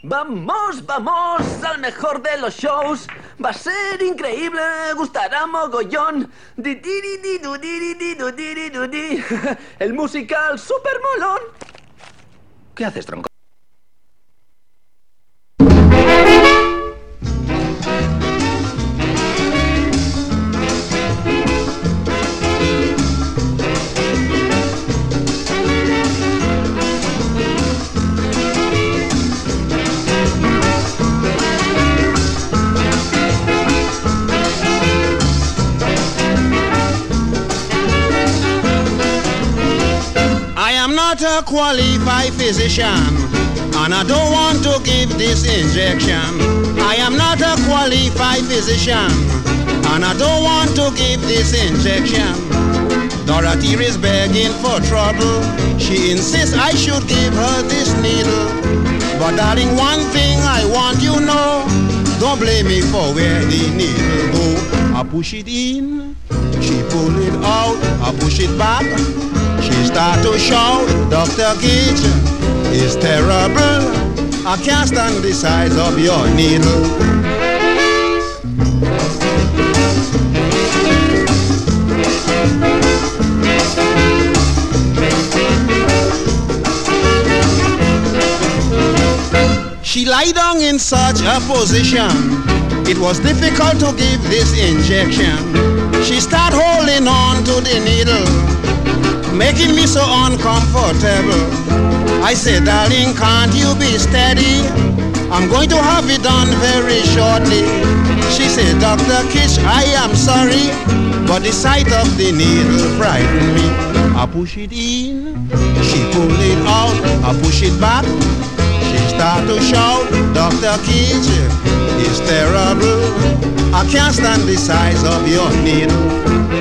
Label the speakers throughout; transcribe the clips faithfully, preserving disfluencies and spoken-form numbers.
Speaker 1: Vamos, vamos al mejor de los shows. Va a ser increíble, gustará mogollón. Di, di, di, di, du, di, di, di, du, di, di, du, di. El musical super molón. ¿Qué haces, tronco?
Speaker 2: A qualified physician, and I don't want to give this injection. I am not a qualified physician, and I don't want to give this injection. Dorothy is begging for trouble. She insists I should give her this needle. But darling, one thing I want you know, don't blame me for where the needle go. I push it in, she pull it out, I push it back. She start to shout, Doctor Cage, it's terrible. I can't stand the size of your needle. She lie down in such a position, it was difficult to give this injection. She start holding on to the needle, making me so uncomfortable. I said, darling, can't you be steady? I'm going to have it done very shortly. She said, Doctor Kish, I am sorry, but the sight of the needle frightened me. I push it in, she pull it out, I push it back. She start to shout, Doctor Kish, it's terrible. I can't stand the size of your needle.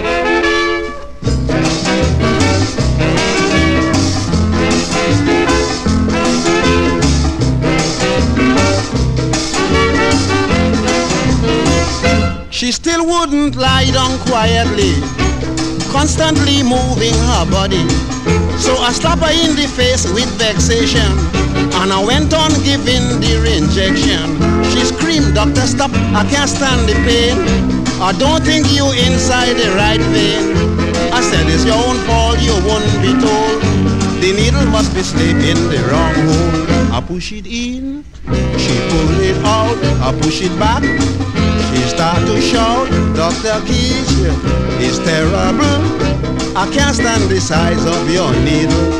Speaker 2: She still wouldn't lie down quietly, constantly moving her body. So I slapped her in the face with vexation, and I went on giving the injection. She screamed, Doctor, stop, I can't stand the pain. I don't think you inside the right vein. I said, it's your own fault, you wouldn't be told. The needle must be slipped in the wrong hole. I push it in, she pull it out, I push it back. She start to shout, Doctor Keys, it's terrible. I can't stand the size of your needle.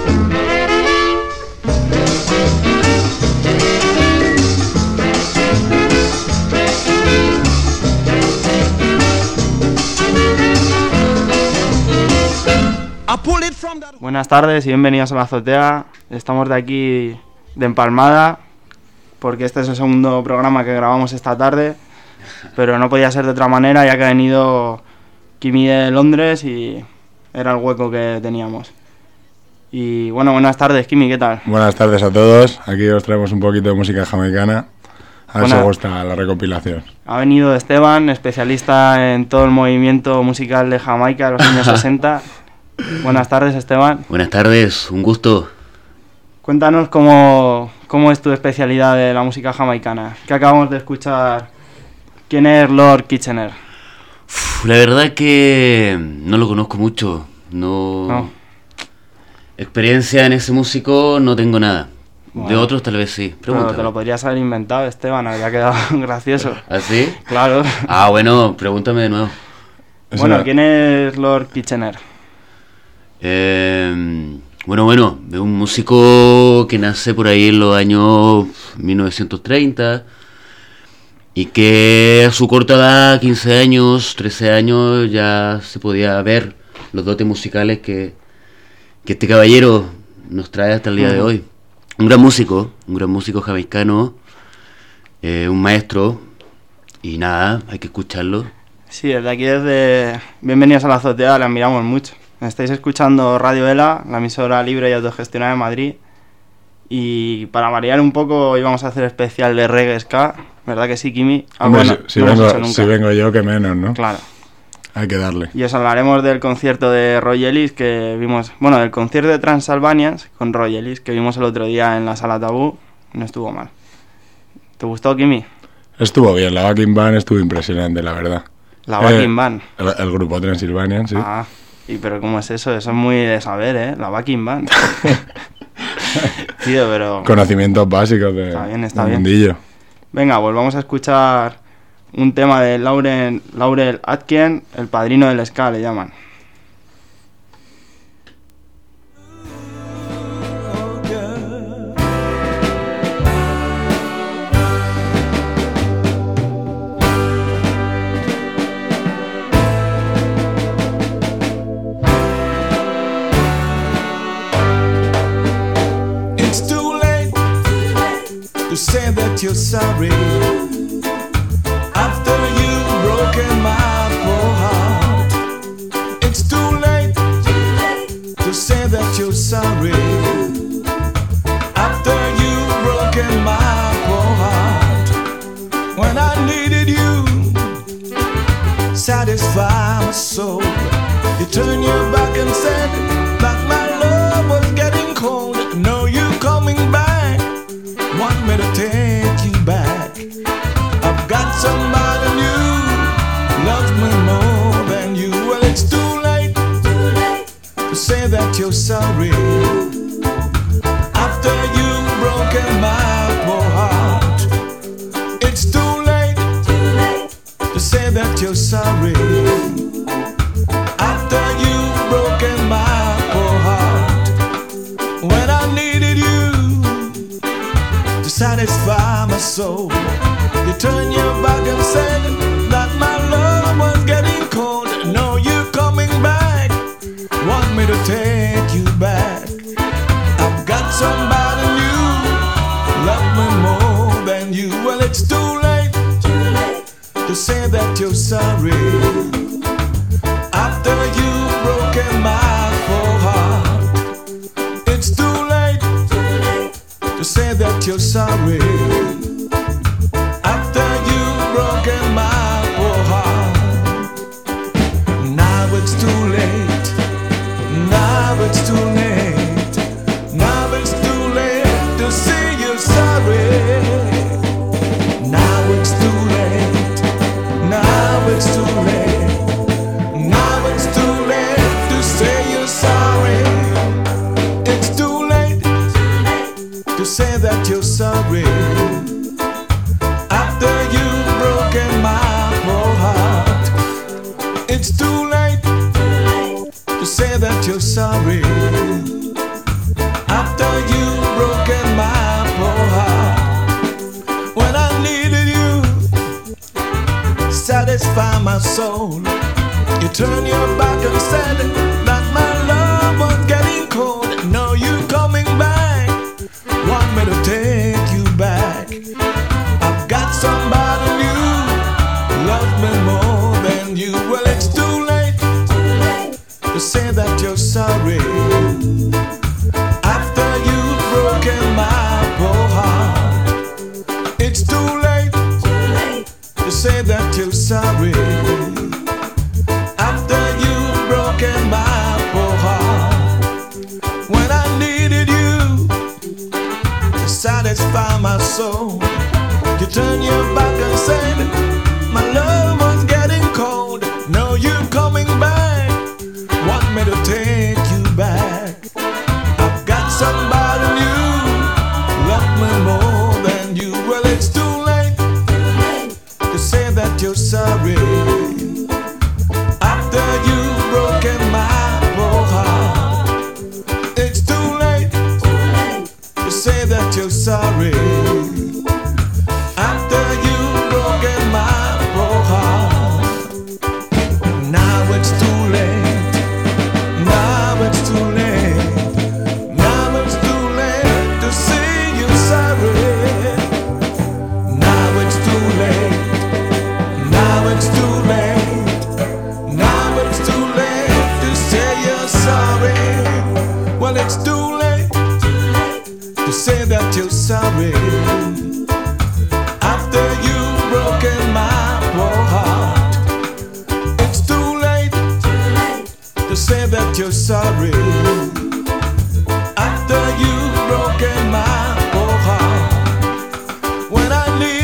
Speaker 2: I pull it from that...
Speaker 3: Buenas tardes y bienvenidos a la azotea. Estamos de aquí de empalmada porque este es el segundo programa que grabamos esta tarde, pero no podía ser de otra manera ya que ha venido Kimi de Londres y era el hueco que teníamos. Y bueno, buenas tardes, Kimi, ¿qué tal?
Speaker 4: Buenas tardes a todos, aquí os traemos un poquito de música jamaicana, a ver si os gusta la recopilación.
Speaker 3: Ha venido Esteban, especialista en todo el movimiento musical de Jamaica de los años sesenta. Buenas tardes, Esteban.
Speaker 5: Buenas tardes, un gusto.
Speaker 3: Cuéntanos cómo, cómo es tu especialidad de la música jamaicana, que acabamos de escuchar. ¿Quién es Lord Kitchener?
Speaker 5: Uf, la verdad que no lo conozco mucho. No. no. Experiencia en ese músico no tengo nada. Bueno, de otros tal vez sí.
Speaker 3: Pero te lo podrías haber inventado, Esteban, habría quedado gracioso.
Speaker 5: ¿Ah, sí?
Speaker 3: Claro.
Speaker 5: Ah, bueno, pregúntame de nuevo.
Speaker 3: Bueno, ¿quién es Lord Kitchener?
Speaker 5: Eh, bueno, bueno, es un músico que nace por ahí en los años mil novecientos treinta y que a su corta edad, quince años, trece años, ya se podía ver los dotes musicales que, que este caballero nos trae hasta el día uh-huh. de hoy. Un gran músico, un gran músico jamaicano, eh, un maestro, y nada, hay que escucharlo.
Speaker 3: Sí, desde aquí, desde Bienvenidos a la azotea, le admiramos mucho. Estáis escuchando Radio Ela, la emisora libre y autogestionada de Madrid. Y para variar un poco, hoy vamos a hacer especial de reggae ska. ¿Verdad que sí, Kimi?
Speaker 4: Hombre, bueno, si, si, no vengo, si vengo yo, que menos, ¿no?
Speaker 3: Claro.
Speaker 4: Hay que darle.
Speaker 3: Y os hablaremos del concierto de Roy Ellis que vimos... Bueno, del concierto de Transalbanians con Roy Ellis que vimos el otro día en la Sala Tabú. No estuvo mal. ¿Te gustó, Kimi?
Speaker 4: Estuvo bien, la Backing Band estuvo impresionante, la verdad.
Speaker 3: La Backing
Speaker 4: eh,
Speaker 3: Band.
Speaker 4: El, el grupo Transylvanian, sí.
Speaker 3: Ah, ¿y pero cómo es eso? Eso es muy de saber, ¿eh? La Backing Band. Tío, pero...
Speaker 4: Conocimientos básicos de,
Speaker 3: está bien, está
Speaker 4: del
Speaker 3: bien.
Speaker 4: mundillo.
Speaker 3: Venga, pues vamos a escuchar un tema de Lauren, Laurel Aitken, el padrino del ska, le llaman.
Speaker 6: To say that you're sorry after you've broken my poor heart. It's too late to say that you're sorry after you've broken my poor heart. When I needed you, satisfy my soul, you turned your back and said that my love was getting cold. No, you coming back. Want me to take you back? I've got somebody new, loves me more than you. Well, it's too late, too late to say that you're sorry after you've broken my poor heart. It's too late, too late to say that you're sorry after you've broken my poor heart. When I needed you to satisfy my soul, you turned your back and said that my love was getting cold. No, you're coming back, want me to take you back. I've got somebody new, love me more than you. Well, it's too late, too late to say that you're sorry after you've broken my poor heart. It's too late, too late to say that you're sorry after you've broken my poor heart. Now it's too late, now it's too late, now it's too late to say you're sorry. Now it's too late, now it's too late, now it's too late to say you're sorry. It's too late to say that you're sorry after you've broken my poor heart. It's too late to say that you're sorry after you've broken my poor heart. When I needed you, satisfy my soul, you turned your back and said that my love was getting cold. No, you coming back, want me to take you back. I've got somebody new, love me more than you. Well, it's too late, too late to say that you're sorry after you've broken my poor heart. It's too late, too late to say that you're sorry after you've broken my poor heart. When I needed you to satisfy my soul, you turned your back and said my love was getting cold. No, you're coming back, want me to take you back. I've got somebody new, love me more than you. Well, it's too late, too late to say that you're sorry after you've broken my poor heart. It's too late, too late to say that you're sorry after you've broken my poor heart. Now it's too late, now it's too late, now it's too late to say you're sorry. Now it's too late, now it's too late, now it's too late to say you're sorry. Well, it's too late to say that you're sorry after you've broken my poor heart. It's too late to say that you're sorry after you've broken my poor heart. When I leave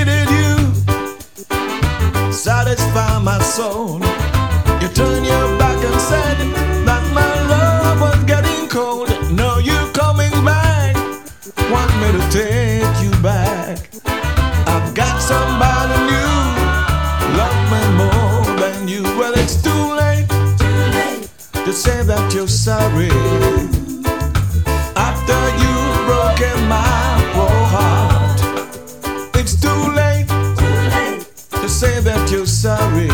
Speaker 6: soul. You turn your back and said that my love was getting cold. Now you're coming back, want me to take you back. I've got somebody new, love me more than you. Well, it's too late, too late to say that you're sorry. After you've broken my poor heart, it's too late, too late to say that you're sorry.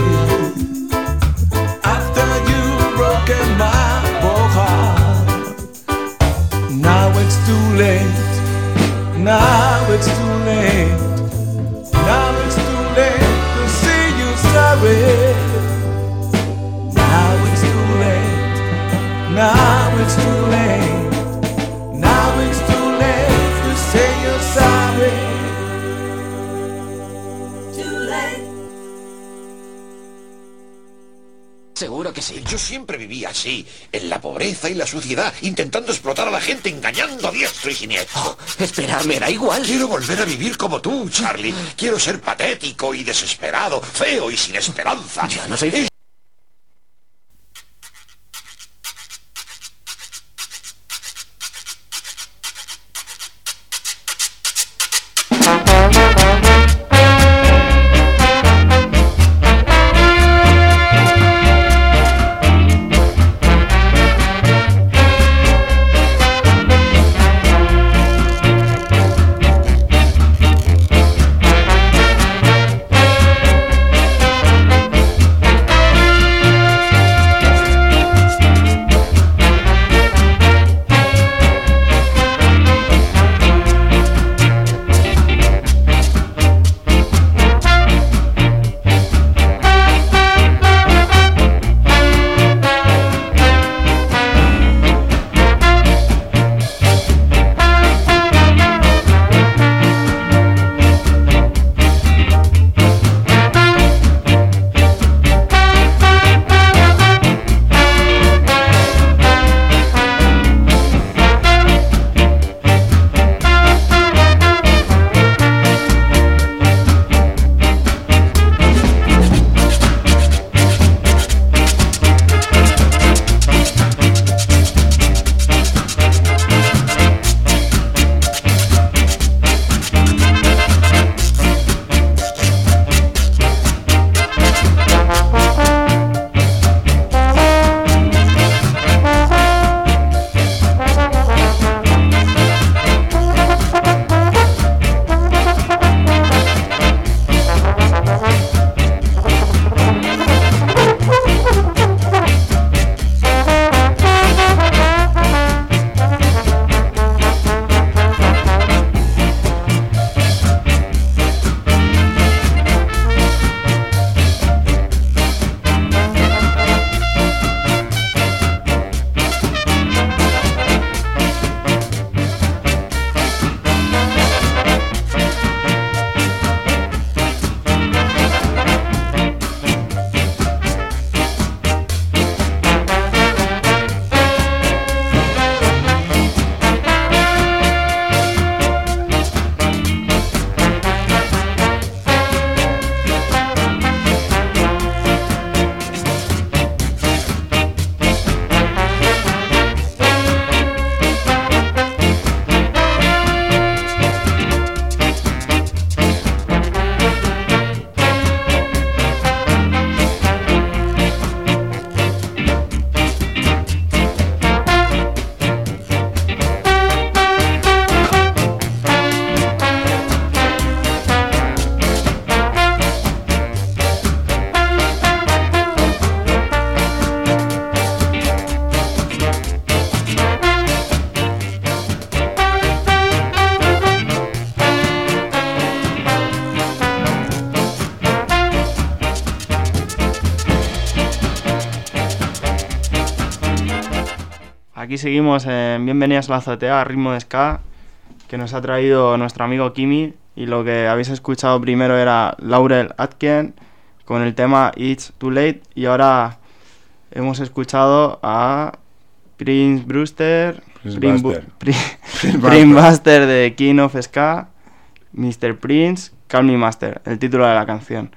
Speaker 6: After you've broken my poor heart, now it's too late. Now it's too late. Now it's too late to say you're sorry. Now it's too late. Now it's too late. Now it's too late to say you're sorry. Too late.
Speaker 7: Seguro que sí. Yo siempre viví así, en la pobreza y la suciedad, intentando explotar a la gente, engañando a diestro y siniestro.
Speaker 1: Oh, espera, me da igual.
Speaker 7: Quiero volver a vivir como tú, Charlie. Quiero ser patético y desesperado, feo y sin esperanza.
Speaker 1: Yo no soy feo.
Speaker 3: Aquí seguimos en Bienvenidos a la Azotea, ritmo de ska, que nos ha traído nuestro amigo Kimi, y lo que habéis escuchado primero era Laurel Aitken con el tema It's Too Late, y ahora hemos escuchado a Prince Brewster,
Speaker 4: Prince
Speaker 3: Prince
Speaker 4: Buster.
Speaker 3: Bu- Prin- Prince Buster de King of Ska, mister Prince, Call Me Master, el título de la canción,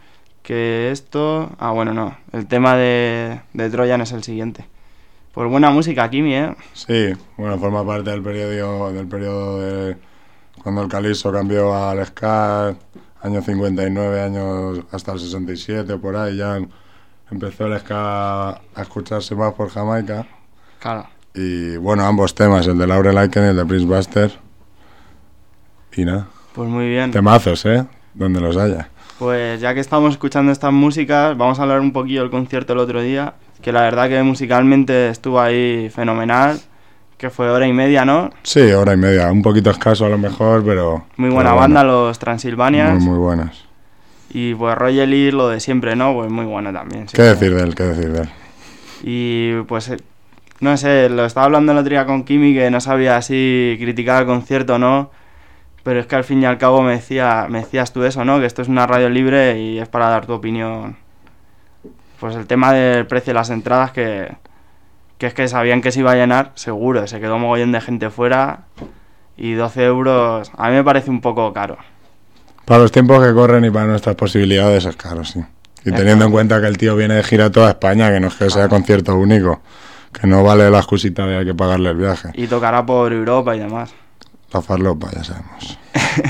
Speaker 3: que esto... Ah, bueno, no. El tema de, de Trojan es el siguiente. Pues buena música, Kimi, ¿eh?
Speaker 4: Sí, bueno, forma parte del periodo, del periodo de cuando el Calypso cambió al ska, años cincuenta y nueve, años hasta el sesenta y siete, por ahí ya empezó el ska a escucharse más por Jamaica.
Speaker 3: Claro.
Speaker 4: Y bueno, ambos temas, el de Laurel Aitken y el de Prince Buster. Y nada.
Speaker 3: Pues muy bien.
Speaker 4: Temazos, ¿eh? Donde los haya.
Speaker 3: Pues ya que estamos escuchando estas músicas, vamos a hablar un poquillo del concierto el otro día, que la verdad que musicalmente estuvo ahí fenomenal, que fue hora y media, ¿no?
Speaker 4: Sí, hora y media, un poquito escaso a lo mejor, pero...
Speaker 3: Muy buena
Speaker 4: pero
Speaker 3: banda,
Speaker 4: bueno.
Speaker 3: Los Transilvanians.
Speaker 4: Muy, muy buenas.
Speaker 3: Y pues Roger Lee, lo de siempre, ¿no? Pues muy bueno también. Sí,
Speaker 4: ¿Qué
Speaker 3: sí.
Speaker 4: decir de él? ¿Qué decir de él?
Speaker 3: Y pues, no sé, lo estaba hablando el otro día con Kimi, que no sabía si criticar el concierto o no, pero es que al fin y al cabo me, decía, me decías tú eso, ¿no? Que esto es una radio libre y es para dar tu opinión. Pues el tema del precio de las entradas, que, que es que sabían que se iba a llenar, seguro, se quedó mogollón de gente fuera y doce euros a mí me parece un poco caro.
Speaker 4: Para los tiempos que corren y para nuestras posibilidades es caro, sí. Y teniendo en cuenta que el tío viene de gira a toda España, que no es que sea concierto único, que no vale la excusita de hay que pagarle el viaje.
Speaker 3: Y tocará por Europa y demás.
Speaker 4: La farlopa, ya sabemos.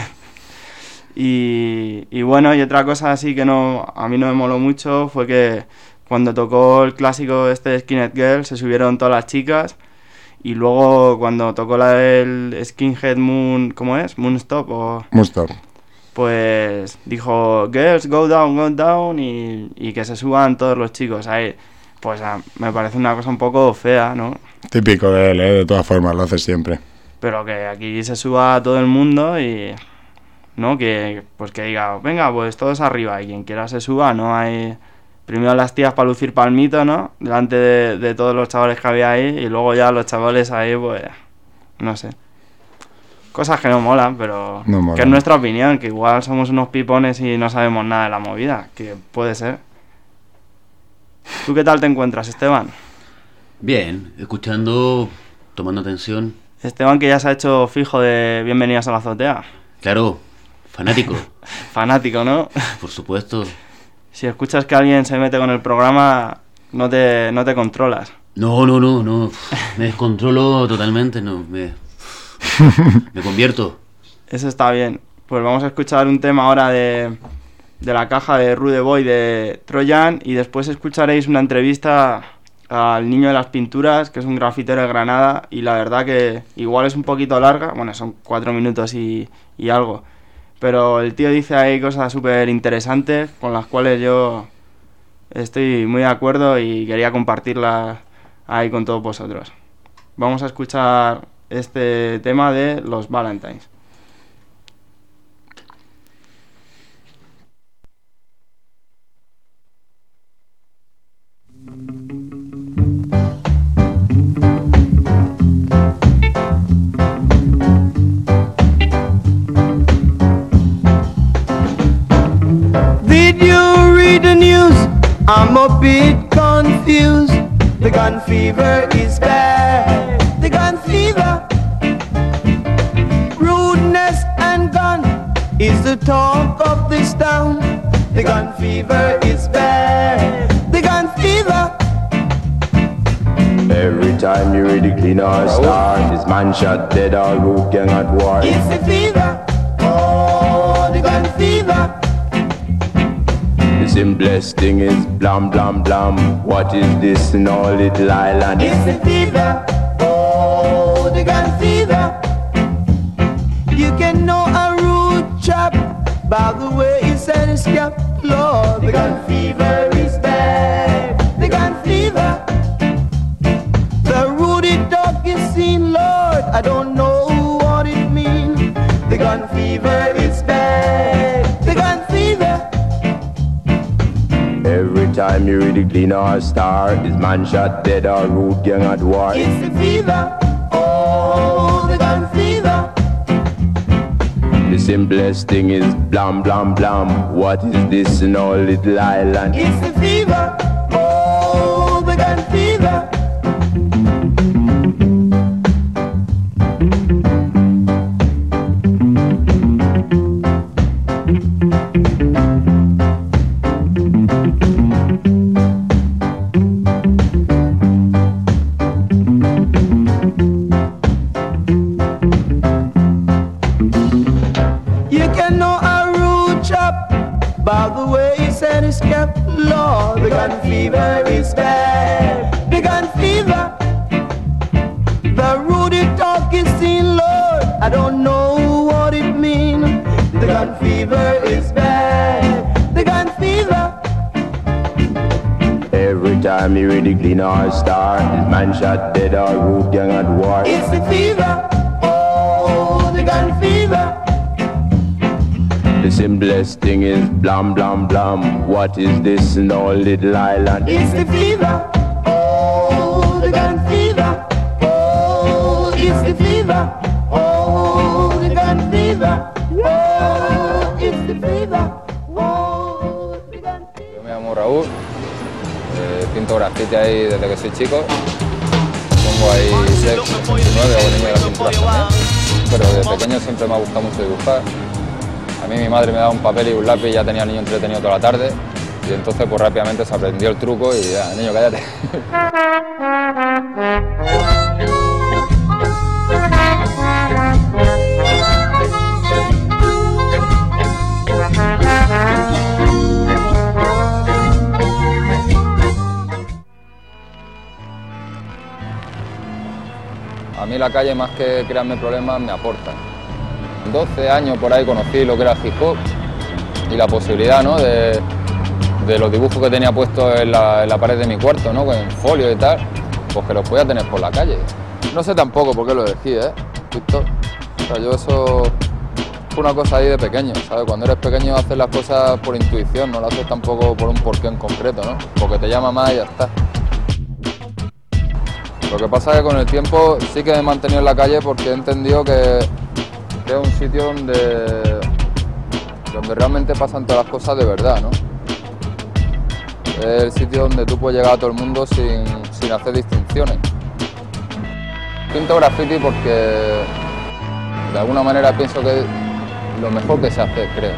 Speaker 3: y, y bueno, y otra cosa así que no a mí no me moló mucho fue que cuando tocó el clásico este de Skinhead Girl se subieron todas las chicas y luego cuando tocó la del Skinhead Moon, ¿cómo es? Moonstop o...
Speaker 4: Moonstop.
Speaker 3: Pues dijo, girls, go down, go down y, y que se suban todos los chicos ahí. Pues a, me parece una cosa un poco fea, ¿no?
Speaker 4: Típico de él, ¿eh? De todas formas, lo hace siempre.
Speaker 3: Pero que aquí se suba todo el mundo y... ¿no? Que pues que diga, venga, pues todos arriba y quien quiera se suba, no hay... Primero las tías para lucir palmito, ¿no? Delante de, de todos los chavales que había ahí y luego ya los chavales ahí, pues... No sé. Cosas que no molan, pero...
Speaker 4: No molan.
Speaker 3: Que es nuestra opinión, que igual somos unos pipones y no sabemos nada de la movida, que puede ser. ¿Tú qué tal te encuentras, Esteban?
Speaker 5: Bien, escuchando, tomando atención.
Speaker 3: Esteban, que ya se ha hecho fijo de Bienvenidos a la Azotea.
Speaker 5: Claro, fanático.
Speaker 3: Fanático, ¿no?
Speaker 5: Por supuesto.
Speaker 3: Si escuchas que alguien se mete con el programa, no te, no te controlas.
Speaker 5: No, no, no, no. Me descontrolo totalmente, no. Me, me convierto.
Speaker 3: Eso está bien. Pues vamos a escuchar un tema ahora de, de la caja de Rude Boy de Trojan y después escucharéis una entrevista al niño de las pinturas, que es un grafitero de Granada, y la verdad que igual es un poquito larga, bueno, son cuatro minutos y, y algo, pero el tío dice ahí cosas súper interesantes con las cuales yo estoy muy de acuerdo y quería compartirlas ahí con todos vosotros. Vamos a escuchar este tema de los Valentines.
Speaker 6: Did you read the news? I'm a bit confused. The gun fever is bad. The gun fever. Rudeness and gun is the talk of this town. The gun fever is bad. The gun fever.
Speaker 8: Every time you read the clean or star, this man shot dead or root gang at war.
Speaker 6: It's the fever. Oh, the gun fever.
Speaker 8: The simplest thing is blam blam blam. What is this in our little island?
Speaker 6: It's the fever. Oh, the gun fever. You can know a rude chap by the way he said his cap. Lord, the gun fever is bad. The gun fever. The ruddy dog is seen, Lord. I don't know what it means. The gun fever is bad. The gun fever.
Speaker 8: Every time you read the clean or star, this man shot dead or root gang at war.
Speaker 6: It's the fever. Oh, the gun fever.
Speaker 8: The simplest thing is blam blam blam. What is this in our little island?
Speaker 6: It's the fever. Oh, the gun fever. is kept, Lord, the gun fever is bad. The gun fever, the rudy talk is seen, Lord, I don't know what it means. The gun fever is bad. The gun fever.
Speaker 8: Every time you read the clean or star, this man shot dead or root young at war.
Speaker 6: It's the fever, oh, the gun fever.
Speaker 8: The simplest thing is blam blam blam. What is this in all little island?
Speaker 6: It's the fever, oh, the gun fever. Oh, it's the fever, oh, the gun fever. Oh, it's the fever, oh, the gun fever.
Speaker 9: Yo me llamo Raúl, eh, pinto grafiti ahí desde que soy chico. Pongo ahí seis, nueve o niño de la pintura también. Pero desde pequeño siempre me ha gustado mucho dibujar. A mí mi madre me daba un papel y un lápiz y ya tenía al niño entretenido toda la tarde. Y entonces pues rápidamente se aprendió el truco y ya, niño, cállate. A mí la calle, más que crearme problemas, me aporta. doce años por ahí conocí lo que era el hip hop y la posibilidad, ¿no?, de, de los dibujos que tenía puestos en la, en la pared de mi cuarto, ¿no?, con folio y tal, pues que los podía tener por la calle. No sé tampoco por qué lo elegí, ¿eh, Víctor? O sea, yo eso fue una cosa ahí de pequeño, ¿sabes? Cuando eres pequeño haces las cosas por intuición, no lo haces tampoco por un porqué en concreto, ¿no? Porque te llama más y ya está. Lo que pasa es que con el tiempo sí que me he mantenido en la calle porque he entendido que, que es un sitio donde, donde realmente pasan todas las cosas de verdad, ¿no? Es el sitio donde tú puedes llegar a todo el mundo sin, sin hacer distinciones. Pinto graffiti porque de alguna manera pienso que es lo mejor que se hace, creo,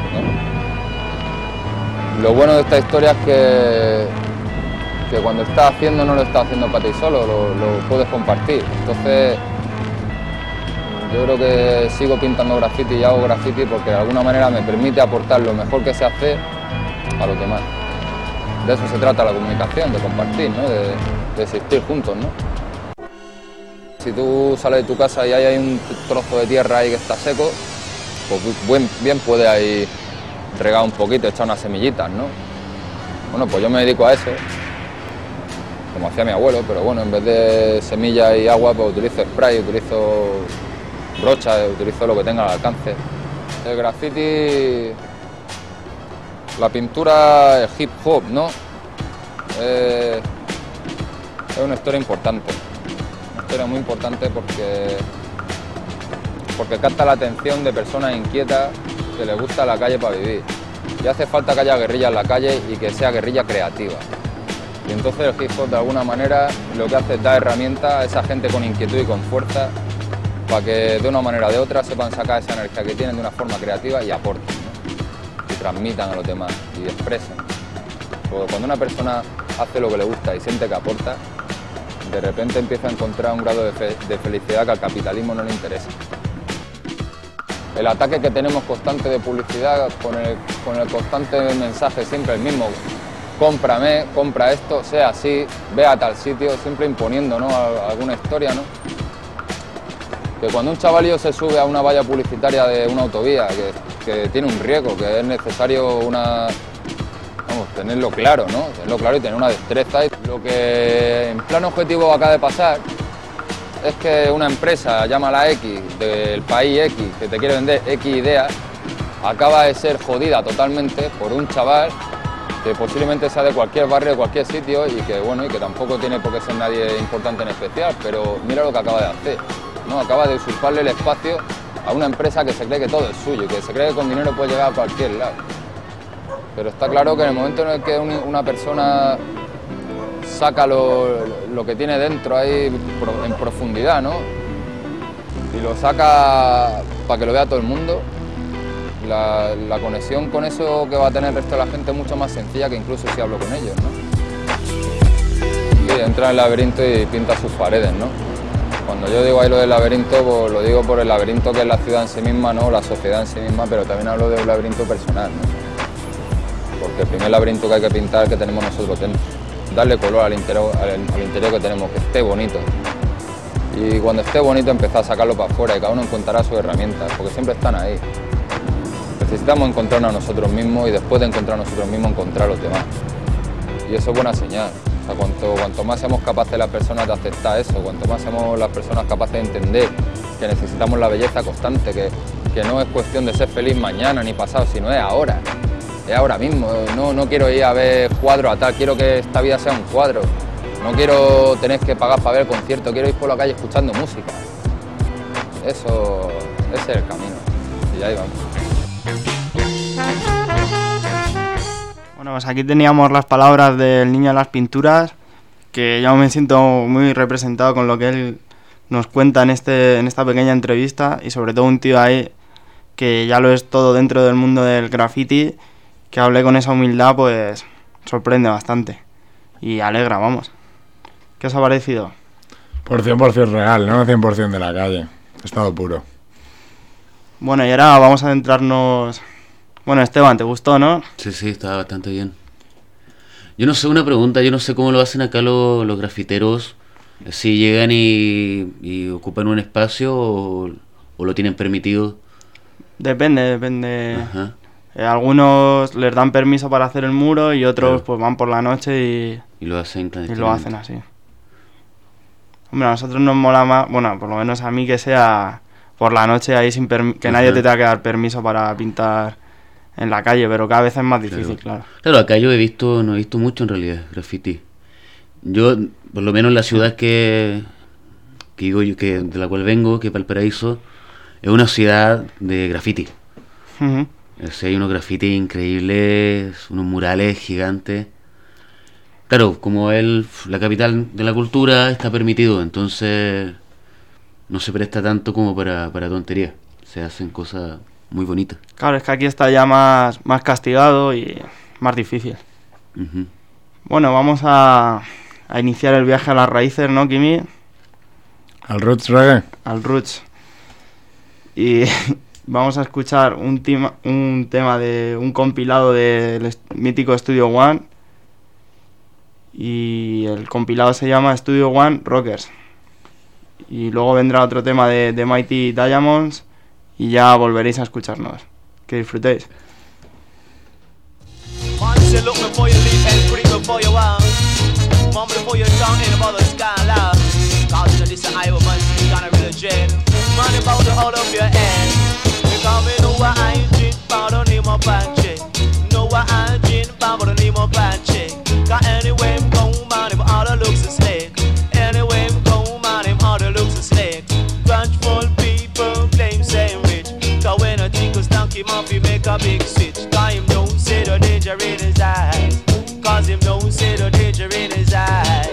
Speaker 9: ¿no? Lo bueno de esta historia es que que cuando estás haciendo no lo estás haciendo para ti solo, lo, lo puedes compartir. Entonces yo creo que sigo pintando graffiti y hago graffiti porque de alguna manera me permite aportar lo mejor que sé hacer a los demás. De eso se trata la comunicación, de compartir, ¿no?, de, de existir juntos, ¿no? Si tú sales de tu casa y hay un trozo de tierra ahí que está seco, pues bien, bien puedes ahí regar un poquito, echar unas semillitas, ¿no? Bueno, pues yo me dedico a eso, como hacía mi abuelo, pero bueno, en vez de semillas y agua, pues utilizo spray, utilizo brocha, utilizo lo que tenga al alcance. El graffiti, la pintura, el hip hop, ¿no? Eh, es una historia importante, una historia muy importante porque, porque capta la atención de personas inquietas que les gusta la calle para vivir. Y hace falta que haya guerrilla en la calle y que sea guerrilla creativa. Y entonces el hip hop de alguna manera lo que hace es dar herramientas a esa gente con inquietud y con fuerza para que de una manera o de otra sepan sacar esa energía que tienen de una forma creativa y aporten, ¿no?, y transmitan a los demás y expresen. Porque cuando una persona hace lo que le gusta y siente que aporta, de repente empieza a encontrar un grado de, fe de felicidad que al capitalismo no le interesa. El ataque que tenemos constante de publicidad con el, con el constante mensaje siempre el mismo: cómprame, compra esto, sea así, ve a tal sitio, siempre imponiendo, ¿no?, alguna historia, ¿no? Que cuando un chavalillo se sube a una valla publicitaria de una autovía que, que tiene un riesgo, que es necesario una, vamos, tenerlo claro, ¿no? Tenerlo claro y tener una destreza. Lo que en plan objetivo acaba de pasar es que una empresa, llámala X, del país X, que te quiere vender X ideas, acaba de ser jodida totalmente por un chaval que posiblemente sea de cualquier barrio, de cualquier sitio y que, bueno, y que tampoco tiene por qué ser nadie importante en especial, pero mira lo que acaba de hacer, ¿no? Acaba de usurparle el espacio a una empresa que se cree que todo es suyo, que se cree que con dinero puede llegar a cualquier lado. Pero está claro que en el momento en el que una persona saca lo, lo que tiene dentro ahí en profundidad, ¿no?, y lo saca para que lo vea todo el mundo, La, la conexión con eso que va a tener el resto de la gente es mucho más sencilla que incluso si hablo con ellos, ¿no? Sí, entra en el laberinto y pinta sus paredes, ¿no? Cuando yo digo ahí lo del laberinto, pues lo digo por el laberinto que es la ciudad en sí misma, ¿no?, la sociedad en sí misma, pero también hablo de un laberinto personal, ¿no? porque el primer laberinto que hay que pintar es el que tenemos nosotros dentro, darle color al interior, al, al interior que tenemos, que esté bonito. Y cuando esté bonito empezar a sacarlo para afuera y cada uno encontrará sus herramientas, porque siempre están ahí. Necesitamos encontrarnos a nosotros mismos y después de encontrar a nosotros mismos encontrar a los demás. Y eso es buena señal. O sea, cuanto, cuanto más seamos capaces las personas de aceptar eso, cuanto más seamos las personas capaces de entender que necesitamos la belleza constante, que, que no es cuestión de ser feliz mañana ni pasado, sino es ahora. Es ahora mismo. No, no quiero ir a ver cuadros a tal, quiero que esta vida sea un cuadro. No quiero tener que pagar para ver el concierto, quiero ir por la calle escuchando música. Eso, ese es el camino. Y ahí vamos.
Speaker 3: Bueno, pues aquí teníamos las palabras del niño de las pinturas, que yo me siento muy representado con lo que él nos cuenta en, este, en esta pequeña entrevista, y sobre todo un tío ahí que ya lo es todo dentro del mundo del graffiti, que hable con esa humildad, pues sorprende bastante y alegra, vamos. ¿Qué os ha parecido?
Speaker 4: Por cien por ciento real, no cien por ciento de la calle, estado puro.
Speaker 3: Bueno, y ahora vamos a adentrarnos... Bueno, Esteban, ¿te gustó, no?
Speaker 5: Sí, sí, estaba bastante bien. Yo no sé, una pregunta, yo no sé cómo lo hacen acá los, los grafiteros, si llegan y, y ocupan un espacio o, o lo tienen permitido.
Speaker 3: Depende, depende.
Speaker 5: Ajá.
Speaker 3: Eh, algunos les dan permiso para hacer el muro y otros
Speaker 5: Claro.
Speaker 3: pues van por la noche y,
Speaker 5: Y lo hacen
Speaker 3: y
Speaker 5: clandestinamente.
Speaker 3: lo hacen así. Hombre, a nosotros nos mola más, bueno, por lo menos a mí que sea por la noche ahí sin permi- que
Speaker 5: Ajá.
Speaker 3: nadie te tenga que dar permiso para pintar en la calle, pero cada vez es más difícil, claro.
Speaker 5: Claro, acá yo he visto, no he visto mucho en realidad, graffiti. Yo, por lo menos en la ciudad que, que digo yo, que de la cual vengo, que es Valparaíso, es una ciudad de graffiti.
Speaker 3: Ujú.
Speaker 5: O sea, hay unos grafitis increíbles, unos murales gigantes. Claro, como es la capital de la cultura, está permitido, entonces no se presta tanto como para, para tonterías. Se hacen cosas muy bonitas.
Speaker 3: Claro, es que aquí está ya más, más castigado y más difícil.
Speaker 5: Uh-huh.
Speaker 3: Bueno, vamos a, a iniciar el viaje a las raíces, ¿no, Kimi?
Speaker 4: ¿Al Roots Reggae?
Speaker 3: Al Roots. Y vamos a escuchar un, tema un tema de un compilado del est- mítico Studio One. Y el compilado se llama Studio One Rockers. Y luego vendrá otro tema de, de Mighty Diamonds. Y ya volveréis a escucharnos. Que disfrutéis.
Speaker 10: Man, say look before you leave and free before you want. Mom, before you down in about the sky, love. Cause you know this is Iowa, man, you got a religion. Man, about the out of your hand. Because me know what I drink, but don't need my panche. Know what I drink, but don't need my panche. Cause anyway, I'm going, man, if all the looks is slick. Anyway, I'm going, man, if all the looks is slick. Grudgeful people claim same rich. Cause when a tickle stank him off, he make a big switch. Cause him don't see the danger in his eyes. Cause him don't see the danger in his eyes.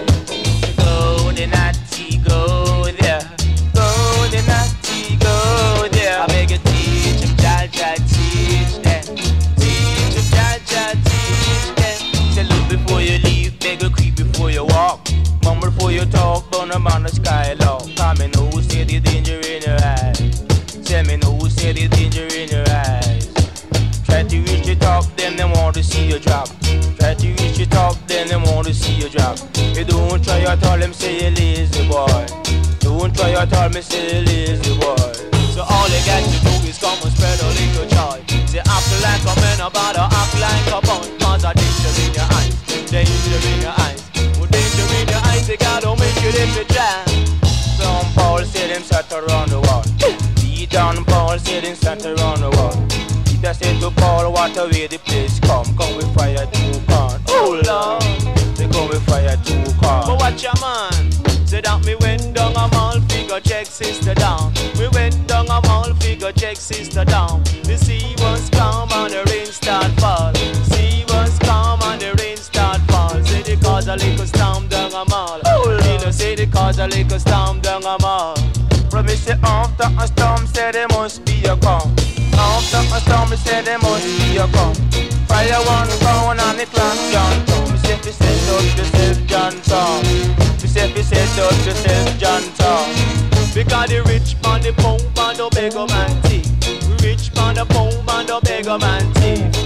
Speaker 10: Go the natty, go there. Go the natty, go there. I beg you teach him, Jaja, teach them. Teach him, Jaja, teach them. Say look before you leave, beg you creep before you walk. Mumble before you talk, don't a man the skylark. Cause me know who see the danger in your eyes. Tell me know who see the danger in your eyes. Try to reach the top, then they want to see you drop. Try to reach the top, then they want to see you drop. You don't try at all, them say you lazy boy. Don't try at all, me say you lazy boy. So all you got to do is come and spread a little joy. Say act like a man, about to act like a bun. Cause a danger in your eyes, danger in your eyes. Well, danger in your eyes, they gotta make it if you try. Some Paul said him sat around the wall. John Paul said him sat around the wall. Peter said to Paul, what a way the place come. Come with fire to corn. Oh Lord, they come with fire to corn. But watch your man. Say that me went down a mall, figure check sister down. We went down a mall, figure check sister down. The sea was calm and the rain start fall. Sea was calm and the rain start fall. Say they cause a little storm down a mall. Oh, you know say they cause a little storm down a mall. Promise say after a storm, say there must be a calm. After a storm, me say there must be a calm. Fire one down and it land John Tom. Me say fi set up yourself, John Tom. Me say fi set up yourself, John Tom. Because the rich man, the poor man, the beggar man thief. Rich man, the poor man, the beggar man thief. Long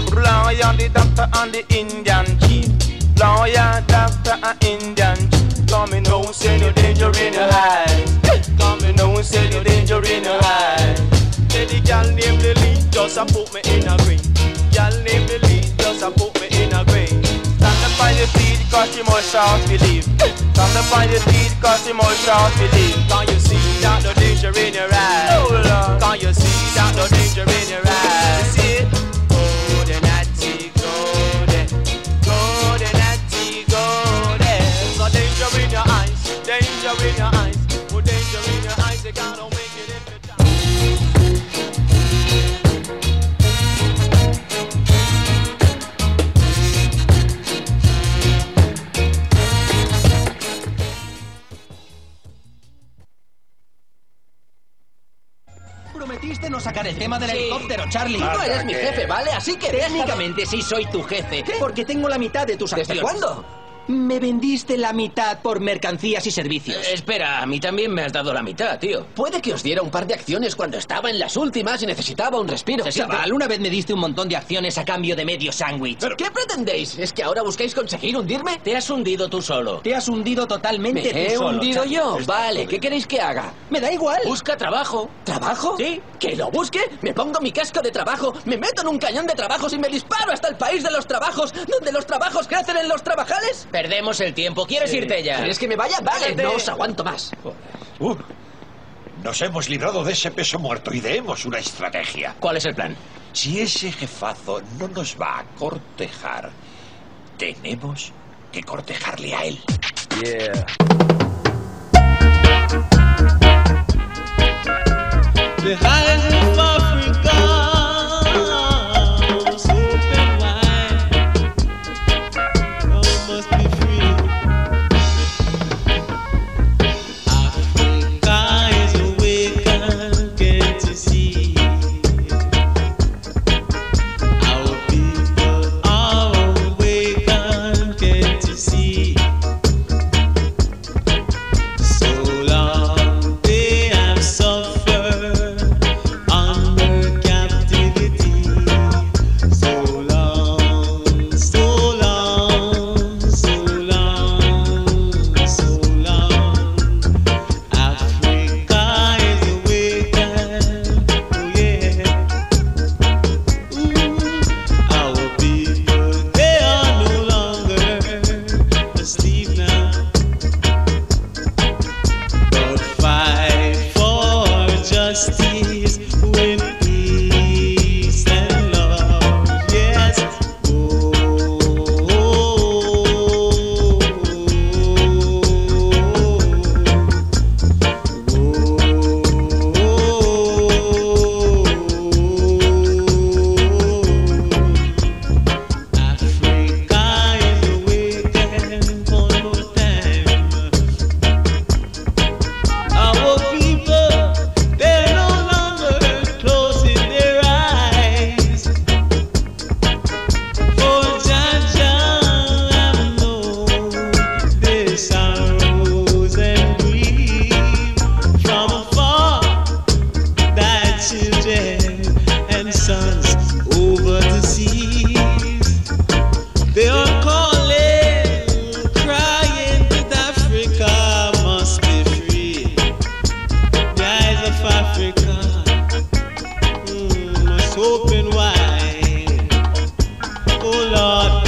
Speaker 10: lawyer, the doctor, and the Indian chief. Lawyer, doctor, and Indian chief. Come and know, say the danger in your eyes. Come and know, say the danger in your eyes. Say the girl named Lily, just a put me in a grave. Girl named Lily, just a put me in a grave. Stand up on your feet, cause she must short believe. Stand up on your feet, cause she must short believe. Can you see that the danger in your eyes? Oh Lord. Can you see that the danger in your eyes? See it? Go the natty, go there. Go the natty, go there. So danger in your eyes, danger in your eyes. Oh, danger in your eyes, you can't make it if you try.
Speaker 11: Prometiste no sacar el tema del
Speaker 1: Sí.
Speaker 11: helicóptero, Charlie.
Speaker 1: Tú no eres mi jefe, ¿vale? Así que...
Speaker 11: Técnicamente sí soy tu jefe.
Speaker 1: ¿Qué?
Speaker 11: Porque tengo la mitad de tus
Speaker 1: ¿Desde
Speaker 11: acciones.
Speaker 1: cuándo?
Speaker 11: Me vendiste la mitad por mercancías y servicios.
Speaker 1: Eh, espera, a mí también me has dado la mitad, tío. Puede que os diera un par de acciones cuando estaba en las últimas y necesitaba un respiro.
Speaker 11: Chaval, una vez me diste un montón de acciones a cambio de medio sándwich.
Speaker 1: ¿Pero qué pretendéis? ¿Es que ahora buscáis conseguir hundirme? Te has hundido tú solo.
Speaker 11: Te has hundido totalmente
Speaker 1: ¿Me
Speaker 11: tú
Speaker 1: he
Speaker 11: solo,
Speaker 1: hundido
Speaker 11: Charlie.
Speaker 1: yo? Vale, ¿qué queréis que haga?
Speaker 11: Me da igual.
Speaker 1: Busca trabajo. ¿Trabajo?
Speaker 11: Sí.
Speaker 1: ¿Que lo busque? Me pongo mi casco de trabajo, me meto en un cañón de trabajos y me disparo hasta el país de los trabajos, donde los trabajos crecen en los trabajales.
Speaker 11: Perdemos el tiempo. ¿Quieres
Speaker 1: Sí.
Speaker 11: irte ya?
Speaker 1: ¿Quieres que me vaya? Vale,
Speaker 11: Vete.
Speaker 1: no os aguanto más.
Speaker 7: Uh, nos hemos librado de ese peso muerto y demos una estrategia.
Speaker 1: ¿Cuál es el plan?
Speaker 7: Si ese jefazo no nos va a cortejar, tenemos que cortejarle a él.
Speaker 10: Yeah.
Speaker 6: The highs of Africa was open wide. All must be free. Africa is awake again to see. Our people are awake again to see. So long they have suffered under captivity. So long, so long, so long, so long. Africa is awakened, oh yeah. Ooh, our people, they are no longer asleep now. But fight for justice with peace and love. Yes. Oh, Africa is awakened one more time. Our people, they're no longer closing their eyes. For Jaja have known their sorrows and grief from afar. Thy children and sons over the seas, they are calling, crying that Africa must be free. The eyes of Africa mm, must open wide. Oh Lord.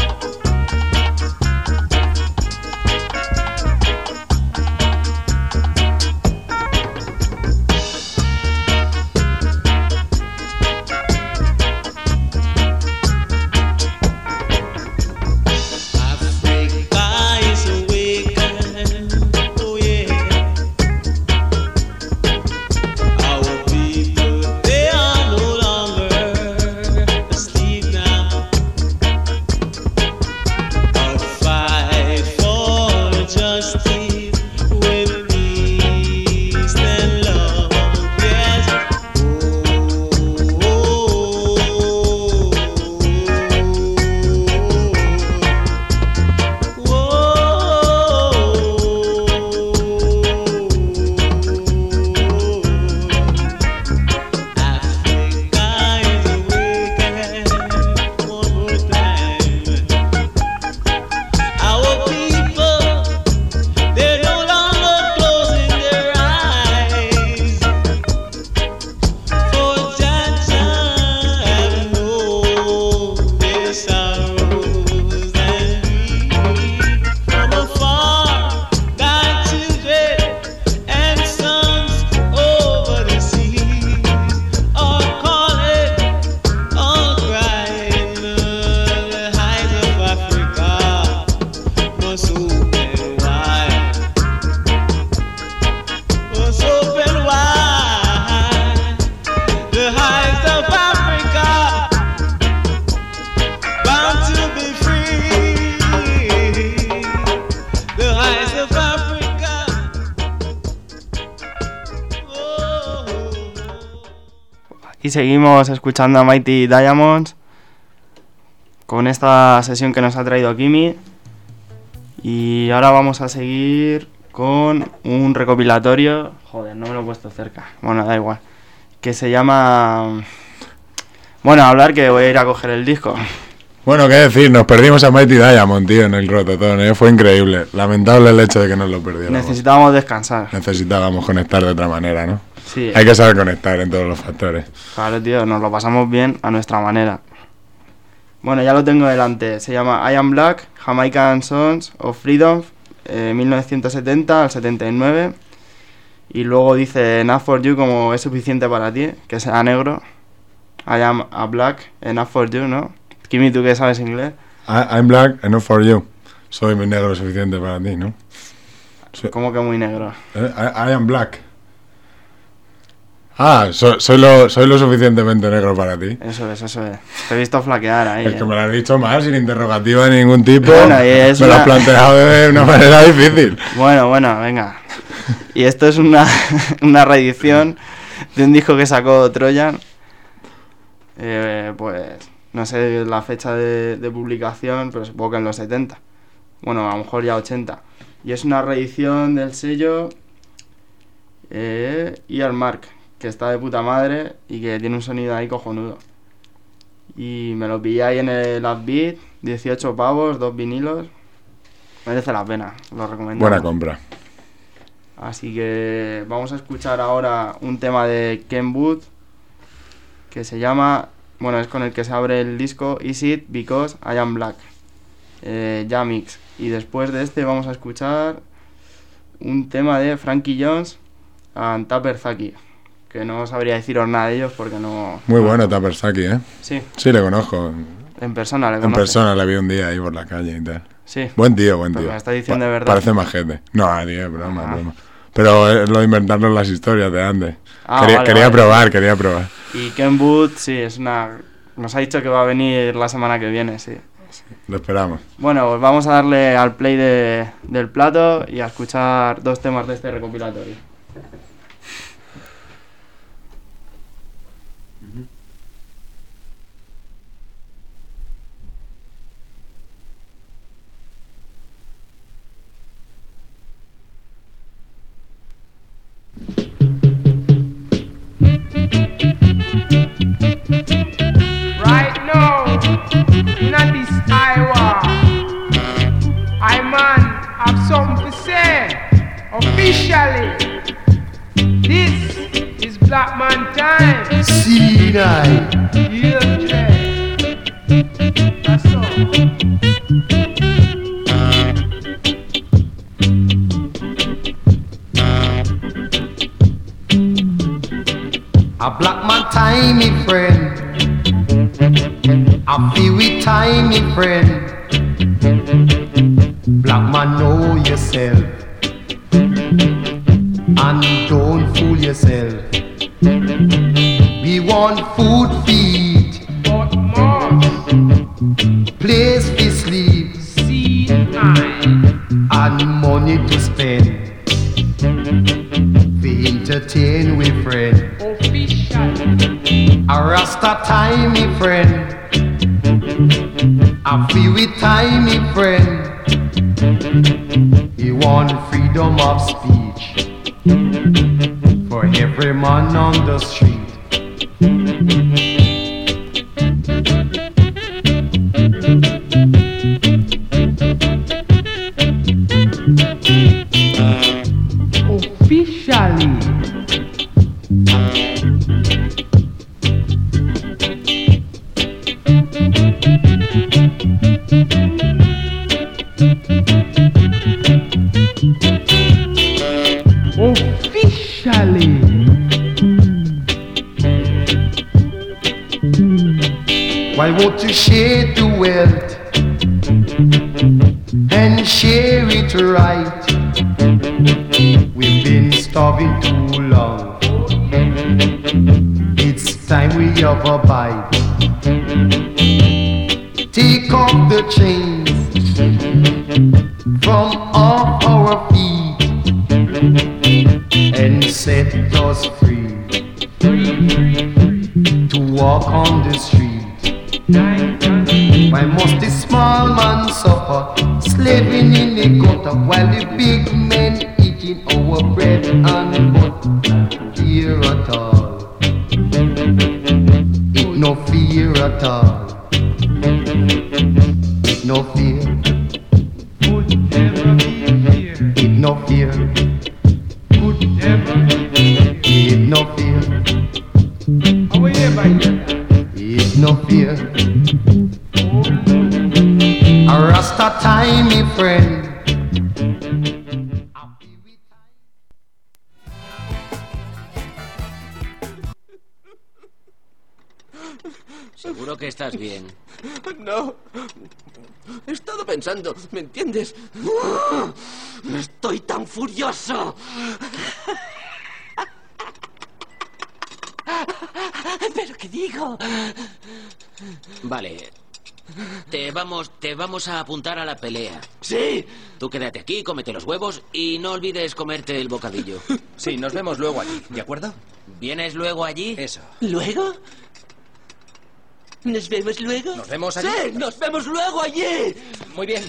Speaker 3: Y seguimos escuchando a Mighty Diamonds con esta sesión que nos ha traído Kimi. Y ahora vamos a seguir con un recopilatorio. Joder, no me lo he puesto cerca. Bueno, da igual. Que se llama... Bueno, a hablar que voy a ir a coger el disco.
Speaker 4: Bueno, qué decir, nos perdimos a Mighty Diamond, tío, en el Rototón, ¿eh? Fue increíble. Lamentable el hecho de que nos lo perdiéramos.
Speaker 3: Necesitábamos descansar.
Speaker 4: Necesitábamos conectar de otra manera, ¿no?
Speaker 3: Sí.
Speaker 4: Hay que saber conectar en todos los factores.
Speaker 3: Claro, tío, nos lo pasamos bien a nuestra manera. Bueno, ya lo tengo delante. Se llama I Am Black, Jamaican Sons of Freedom, eh, mil novecientos setenta al setenta y nueve. Y luego dice Enough for You, como es suficiente para ti, que sea negro. I am a black, enough for you, ¿no? Kimi, ¿tú qué sabes inglés?
Speaker 4: I, I'm black, enough for you. Soy muy negro suficiente para ti, ¿no? Soy,
Speaker 3: ¿Cómo que muy negro?
Speaker 4: Eh, I, I am black. Ah, so, soy, lo, soy lo suficientemente negro para ti.
Speaker 3: Eso es, eso es. Te he visto flaquear ahí.
Speaker 4: Es
Speaker 3: eh.
Speaker 4: que me lo has dicho mal, sin interrogativa de ningún tipo.
Speaker 3: Bueno, y es
Speaker 4: me
Speaker 3: una...
Speaker 4: lo has planteado de una manera difícil.
Speaker 3: Bueno, bueno, venga. Y esto es una, una reedición de un disco que sacó Trojan. Eh, pues no sé la fecha de, de publicación, pero supongo que en los setenta. Bueno, a lo mejor ya ochenta. Y es una reedición del sello eh, Ear Mark, que está de puta madre y que tiene un sonido ahí cojonudo. Y me lo pillé ahí en el Upbeat, dieciocho pavos, dos vinilos. Merece la pena, lo recomiendo.
Speaker 4: Buena compra.
Speaker 3: Así que vamos a escuchar ahora un tema de Ken Booth que se llama, bueno, es con el que se abre el disco Is It Because I Am Black, eh, Jamix. Y después de este vamos a escuchar un tema de Frankie Jones and Tupper Zaki, que no sabría deciros nada de ellos porque no...
Speaker 4: Muy bueno Tupper Zaki, ¿eh?
Speaker 3: Sí.
Speaker 4: Sí, le conozco.
Speaker 3: En persona le
Speaker 4: En
Speaker 3: conoce.
Speaker 4: persona le vi un día ahí por la calle y tal.
Speaker 3: Sí.
Speaker 4: Buen tío, buen tío.
Speaker 3: Pero me está diciendo
Speaker 4: Pa-
Speaker 3: de verdad.
Speaker 4: Parece majete. No, tío, es broma, es broma. Pero es lo de inventarnos las historias de Andes.
Speaker 3: Ah,
Speaker 4: quería
Speaker 3: vale,
Speaker 4: quería
Speaker 3: vale.
Speaker 4: probar, quería probar.
Speaker 3: Y Ken Booth, sí, es una... Nos ha dicho que va a venir la semana que viene, sí.
Speaker 4: Lo esperamos.
Speaker 3: Bueno, pues vamos a darle al play de, del plato y a escuchar dos temas de este recopilatorio.
Speaker 12: Right now, in this Iowa, I man have something to say. Officially, this is Black Man time.
Speaker 6: C nine.
Speaker 12: Yeah, Jay. That's all.
Speaker 6: A black man time, me friend. I feel with time, me friend. Black man, know yourself and don't fool yourself. We want food, feed,
Speaker 12: but more.
Speaker 6: place to sleep,
Speaker 12: See nine.
Speaker 6: and money to spend. We entertain with friend.
Speaker 12: Officially.
Speaker 6: A Rasta time, me friend. I feel with time, me friend. You want freedom of speech for every man on the street.
Speaker 12: Officially. Officially.
Speaker 6: Why won't you share the wealth and share it right? We've been starving too long. It's time we have a bite. Take off the chains from off our feet and set us free.
Speaker 13: walk on the street. Why must the small man suffer, slaving in the gutter, while the big men eating our bread and butter? Fear at all, it no fear at all, it no fear, it no fear, it no fear, it no fear. A Rasta time, me friend.
Speaker 14: Seguro que estás bien.
Speaker 1: No. He estado pensando, ¿me entiendes? Estoy tan furioso. ¿Pero qué digo?
Speaker 14: Vale. Te vamos, te vamos a apuntar a la pelea.
Speaker 1: ¡Sí!
Speaker 14: Tú quédate aquí, cómete los huevos y no olvides comerte el bocadillo.
Speaker 15: Sí, nos vemos luego allí, ¿de acuerdo?
Speaker 14: ¿Vienes luego allí?
Speaker 15: Eso.
Speaker 1: ¿Luego? ¿Nos vemos luego?
Speaker 15: ¿Nos vemos allí?
Speaker 1: ¡Sí! ¡Nos vemos luego allí!
Speaker 15: Muy bien.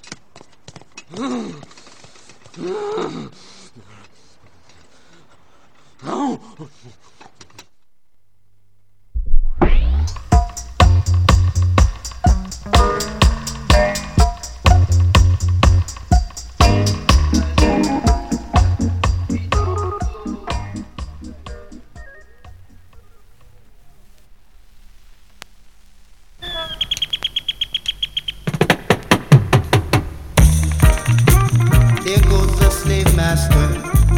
Speaker 1: Oh.
Speaker 13: There goes the slave master.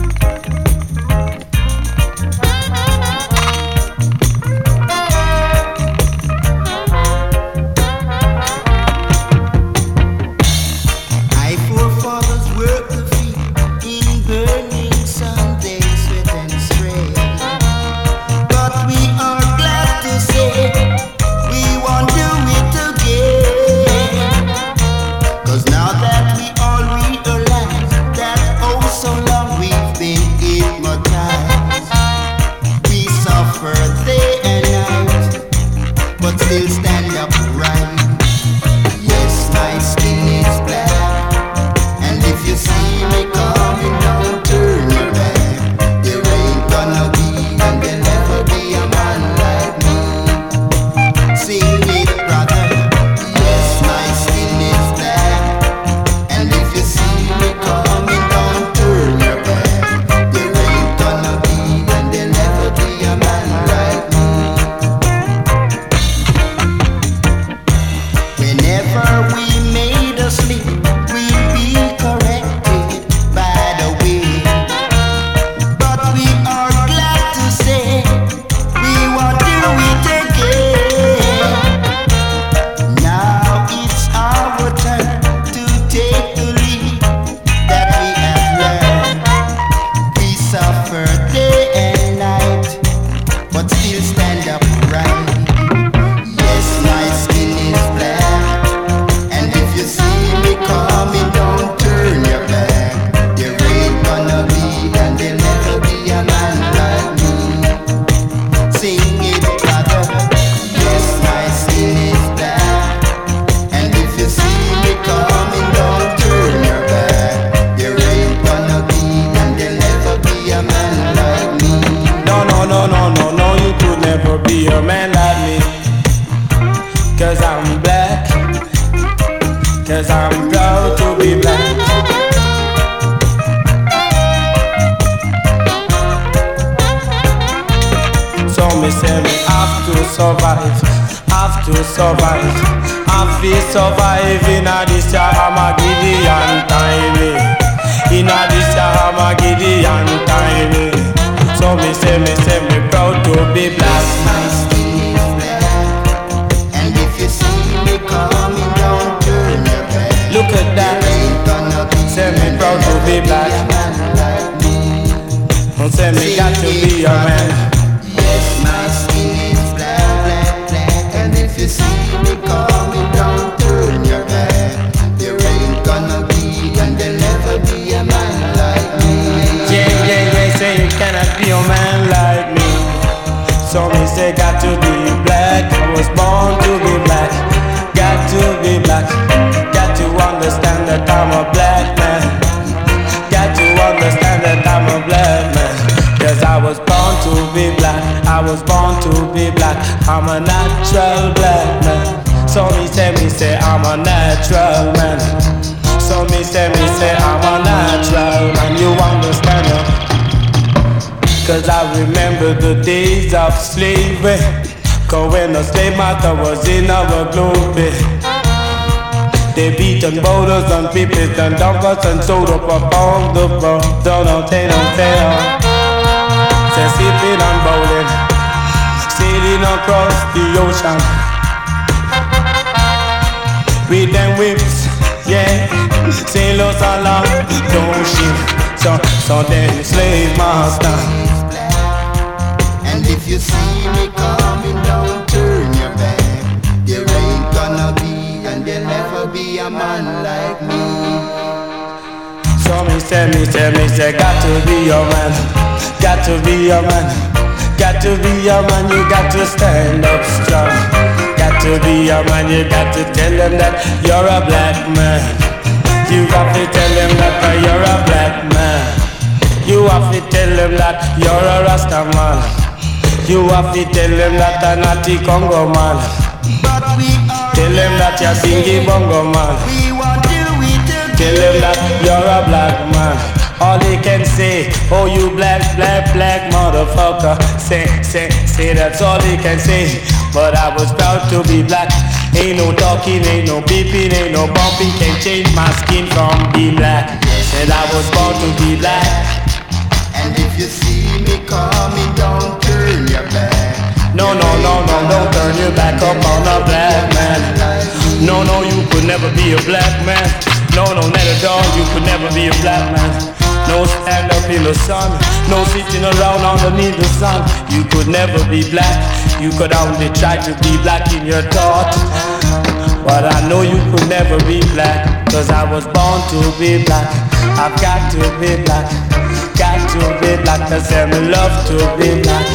Speaker 13: I forefathers worked the field in burning Sunday sweat and strain. But we are glad to say we won't do it again. 'Cause now that we all realize that oh so long we've been hypnotized, we suffer day and night, but still stand upright. Yes, my skin is black, and if you see me coming, don't turn your back. There ain't gonna be and there'll never be a man like me. Sing it, brother. Yes, my skin is black, and if you see me coming, don't turn your back. There ain't gonna be and there'll never be a man like me. Whenever we made a slip, we'd be corrected by the wind. But we are glad to say we won't do it again. Now it's our turn to take the lead that we have learned. We suffer day and night, but still stand upright. Yes, my skin is black, and if you see me coming, don't turn your back. There ain't gonna be and there'll never be a man like me. Sing it, brother. Yes, my skin is black, and if you see me coming, don't turn your back. There ain't gonna be and there'll never be a man like me.
Speaker 16: No, no, no, no, no, no, you could never be a man like me. 'Cause I'm black, 'cause I'm proud to be black. So me say me have to survive, have to survive, have to survive in a this Armageddon time, in a this Armageddon time. So me say me say me proud to be black.
Speaker 13: My skin is black, and if you see me coming, don't turn your back.
Speaker 16: Look at that.
Speaker 13: There ain't gonna be
Speaker 16: Say me proud to be black.
Speaker 13: a man like me.
Speaker 16: Don't say me got to be a man.
Speaker 13: Yes, my skin is black, black, black, and if you see me coming, don't turn your back. There ain't gonna be and there'll never be a man like me.
Speaker 16: Yeah, yeah, yeah, say you cannot be a man like me. So me say got to be black. was born to be black. Got to be black. Got to understand that I'm a black man. Got to understand that I'm a black man. Cause I was born to be black. I was born to be black. I'm a natural black man. So me say, me say I'm a natural man. So me say, me say I'm a natural man. You understand it? Cause I remember the days of slavery. Cause when the slave master was in our glory, they beat and boulders and pippies and dumpers and soda upon the road. Don't know, they don't tell. Say sipping and bowling, sailing across the ocean with them whips, yeah. Sailors along the ocean. So, so then slave master.
Speaker 13: And if you see me coming, don't turn your back. There ain't gonna be and there'll never be a man like me.
Speaker 16: So me say, me say, me say, got to be your man. Got to be your man. Got to be your man. You got to stand up strong. Got to be your man. You got to tell them that you're a black man. You have to tell them that you're a black man. You have to tell them that you're a Rasta man. You have to tell them that you're not a Congo man. Tell them that you're singing bongo man. Tell them that you're a black man. All they can say, oh you black, black, black motherfucker. Say, say, say that's all they can say. But I was proud to be black. Ain't no talking, ain't no beeping, ain't no bumping. Can change my skin from being black. Said I was born to be black.
Speaker 13: And if you see me coming, don't turn your back.
Speaker 16: No, no, no, no, don't turn your back up on a black man. No, no, you could never be a black man. No, no, not at all, you could never be a black man. No stand up in the sun, no sitting around underneath the sun. You could never be black, you could only try to be black in your thought. But I know you could never be black, cause I was born to be black. I've got to be black, got to be black, cause I love to be black.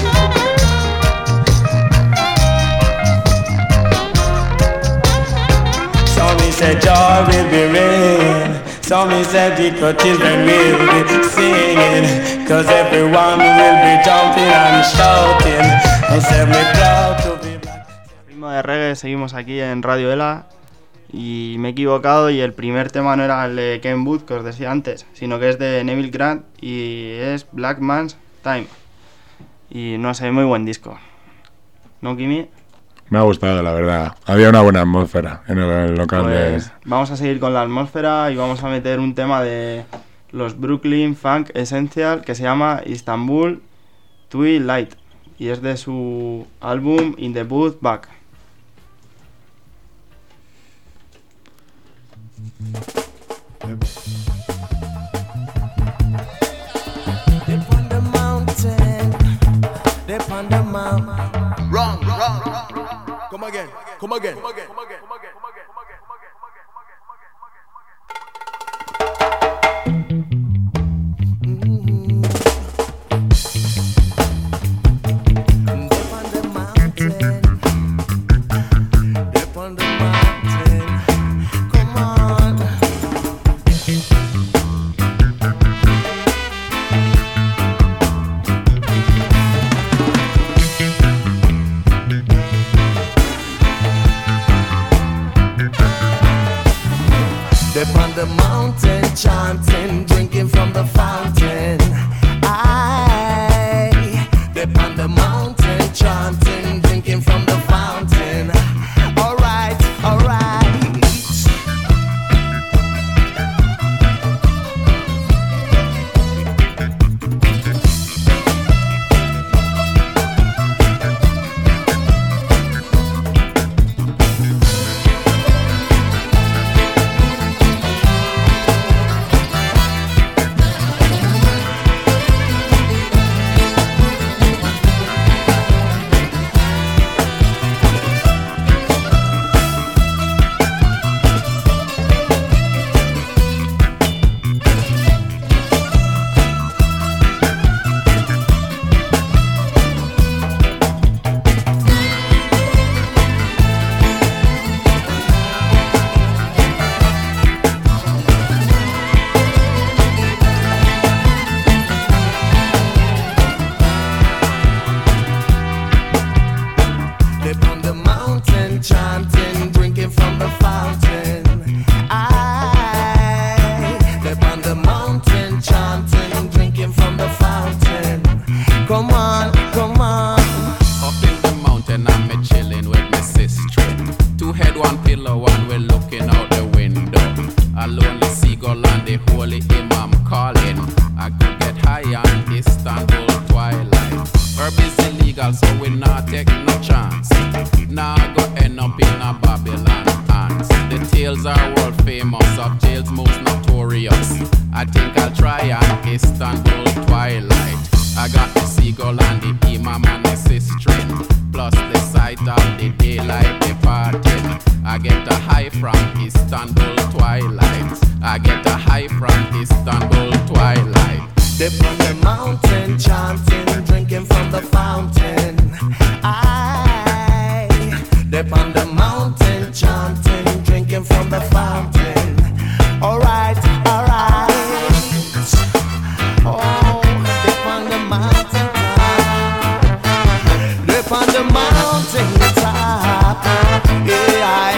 Speaker 16: So me say joy will be rain. So me said the children will be singing, cause everyone will be jumping and shouting. And say me proud to be black.
Speaker 3: Ritmo de reggae, seguimos aquí en Radio Ela. Y me he equivocado y el primer tema no era el de Ken Booth que os decía antes, sino que es de Neville Grant y es Black Man's Time. Y no sé, muy buen disco. ¿No, Kimi?
Speaker 4: Me ha gustado, la verdad. Había una buena atmósfera en el, el local.
Speaker 3: Pues
Speaker 4: de...
Speaker 3: vamos a seguir con la atmósfera y vamos a meter un tema de los Brooklyn Funk Essential que se llama Istanbul Twilight y es de su álbum In the Booth Back.
Speaker 6: Upon the mountain, upon the mountain. Wrong, wrong, wrong. Come again, come again, come again, come again, come again, come again, come again, come again, come again, come again. Upon the mountain, upon the mountain, come on. Upon the mountain, chanting, drinking from the fountain. I, upon the mountain, chanting, drinking from the fountain. All right, all right. the fountain. I dip on the mountain, chanting, drinking from the fountain. Come on, come on.
Speaker 17: Up in the mountain, I'm a chilling with my sister. Two head, one pillow, one we're looking out the window. A lonely seagull and the holy imam calling. I could get high on Istanbul twilight. Herb is illegal, so we not take no chance. Now I go end up in a Babylon hands. The tales are world famous of jails most notorious. I think I'll try on Istanbul twilight. I got the seagull and the imam and the sister, plus the sight of the daylight departed. I get a high from Istanbul twilight. I get a high from Istanbul twilight.
Speaker 6: Dip on the mountain, chanting, drinking from the fountain. I dip on the mountain, chanting, drinking from the fountain. Alright, alright. Oh, dip on the mountain top. Dip on the mountain top. Yeah, I.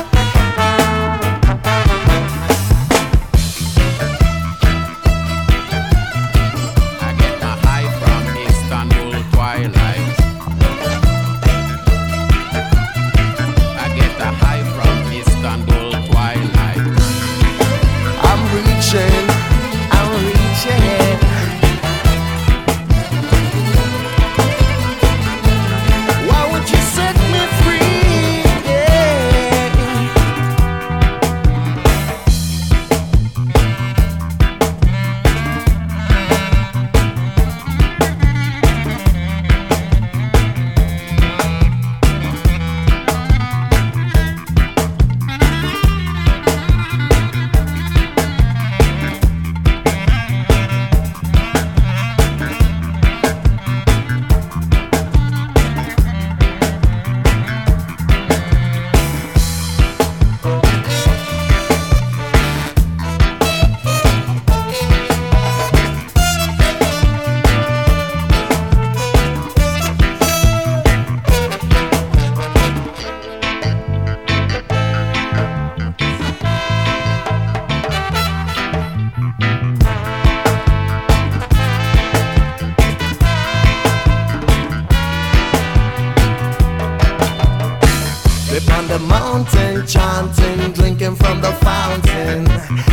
Speaker 6: Chanting, drinking from the fountain.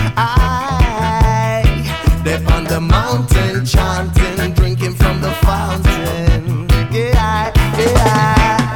Speaker 6: I dip on the mountain, chanting, drinking from the fountain. Yeah, yeah.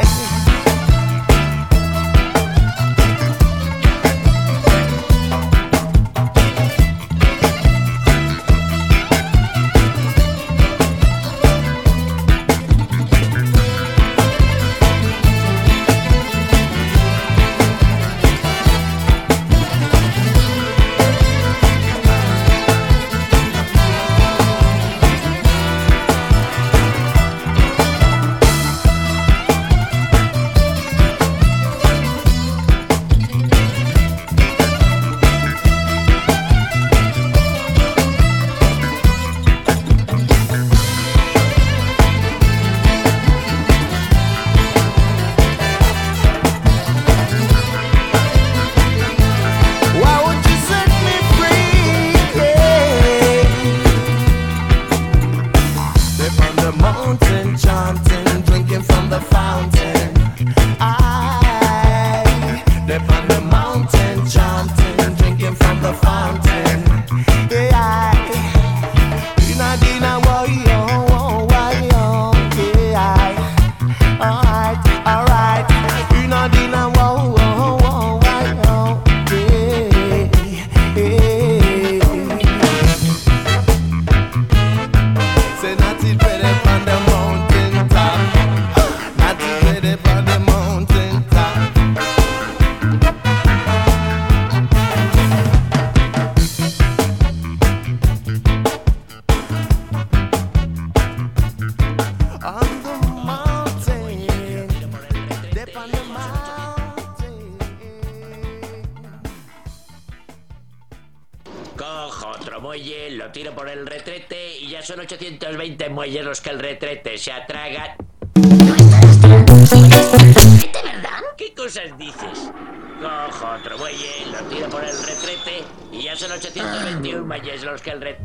Speaker 14: muelle, lo tiro por el retrete y ya son ochocientos veinte muelles los que el retrete se atragan. ¿De verdad? ¿Qué cosas dices? Cojo que el red...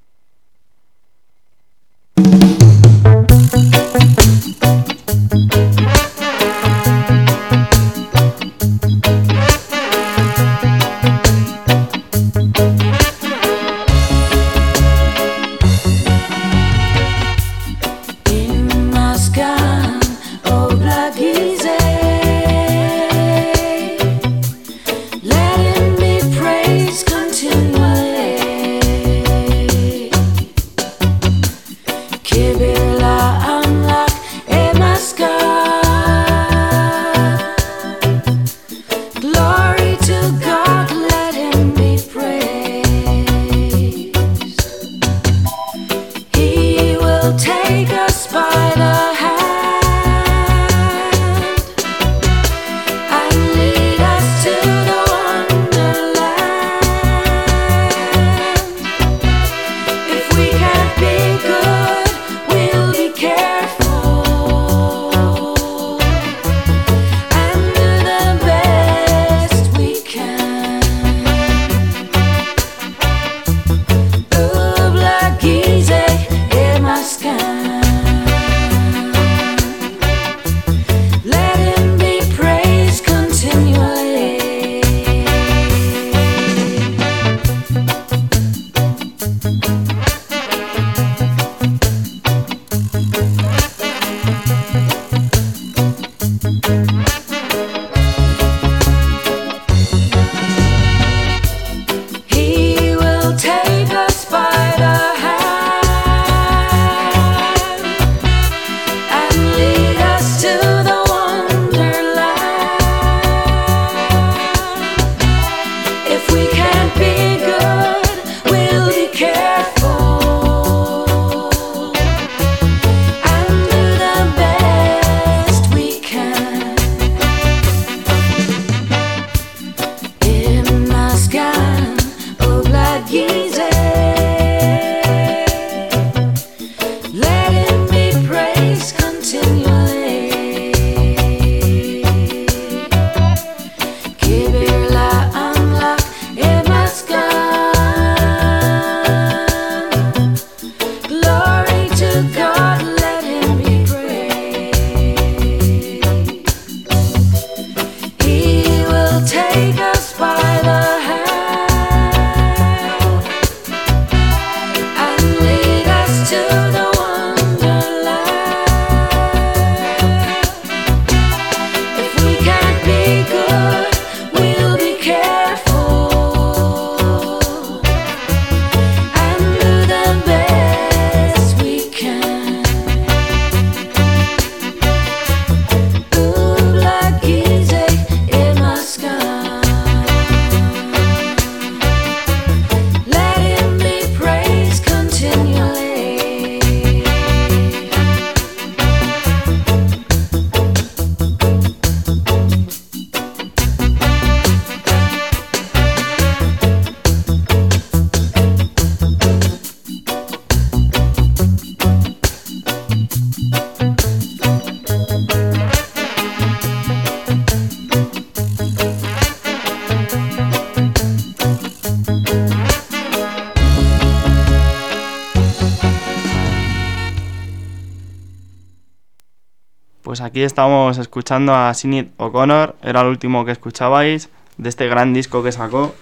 Speaker 3: Pues aquí estamos escuchando a Sinead O'Connor, era el último que escuchabais, de este gran disco que sacó,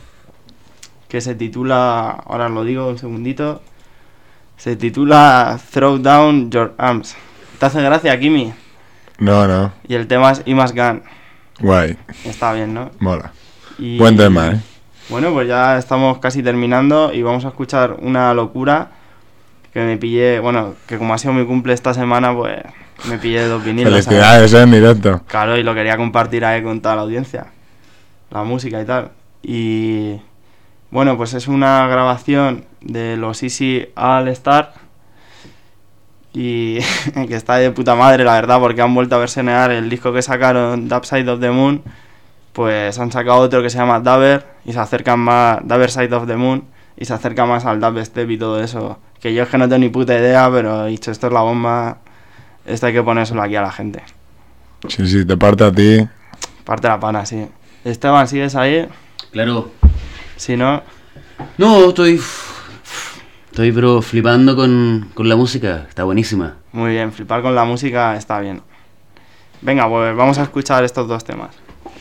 Speaker 3: que se titula, ahora os lo digo un segundito, se titula Throw Down Your Arms. ¿Te hace gracia, Kimi?
Speaker 4: No, no.
Speaker 3: Y el tema es I Must Gun.
Speaker 4: Guay.
Speaker 3: Está bien, ¿no?
Speaker 4: Mola.
Speaker 3: Y,
Speaker 4: buen tema, ¿eh?
Speaker 3: Bueno, pues ya estamos casi terminando y vamos a escuchar una locura que me pillé, bueno, que como ha sido mi cumple esta semana, pues me pillé dos vinilos.
Speaker 4: Felicidades, ¿sabes? En directo.
Speaker 3: Claro, y lo quería compartir ahí con toda la audiencia, la música y tal. Y bueno, pues es una grabación de los Easy All Star y que está de puta madre, la verdad, porque han vuelto a versionear el disco que sacaron, Dark Side of the Moon. Pues han sacado otro que se llama Dabber y se acercan más, Dabber Side of the Moon, y se acerca más al dubstep y todo eso, que yo es que no tengo ni puta idea, pero he dicho, esto es la bomba, esto hay que ponérselo aquí a la gente.
Speaker 4: Sí, sí, te parte a ti.
Speaker 3: Parte la pana, sí. Esteban, ¿sigues ahí?
Speaker 5: Claro.
Speaker 3: Si no...
Speaker 5: No, estoy... Estoy pero flipando con, con la música, está buenísima.
Speaker 3: Muy bien, flipar con la música está bien. Venga, pues vamos a escuchar estos dos temas.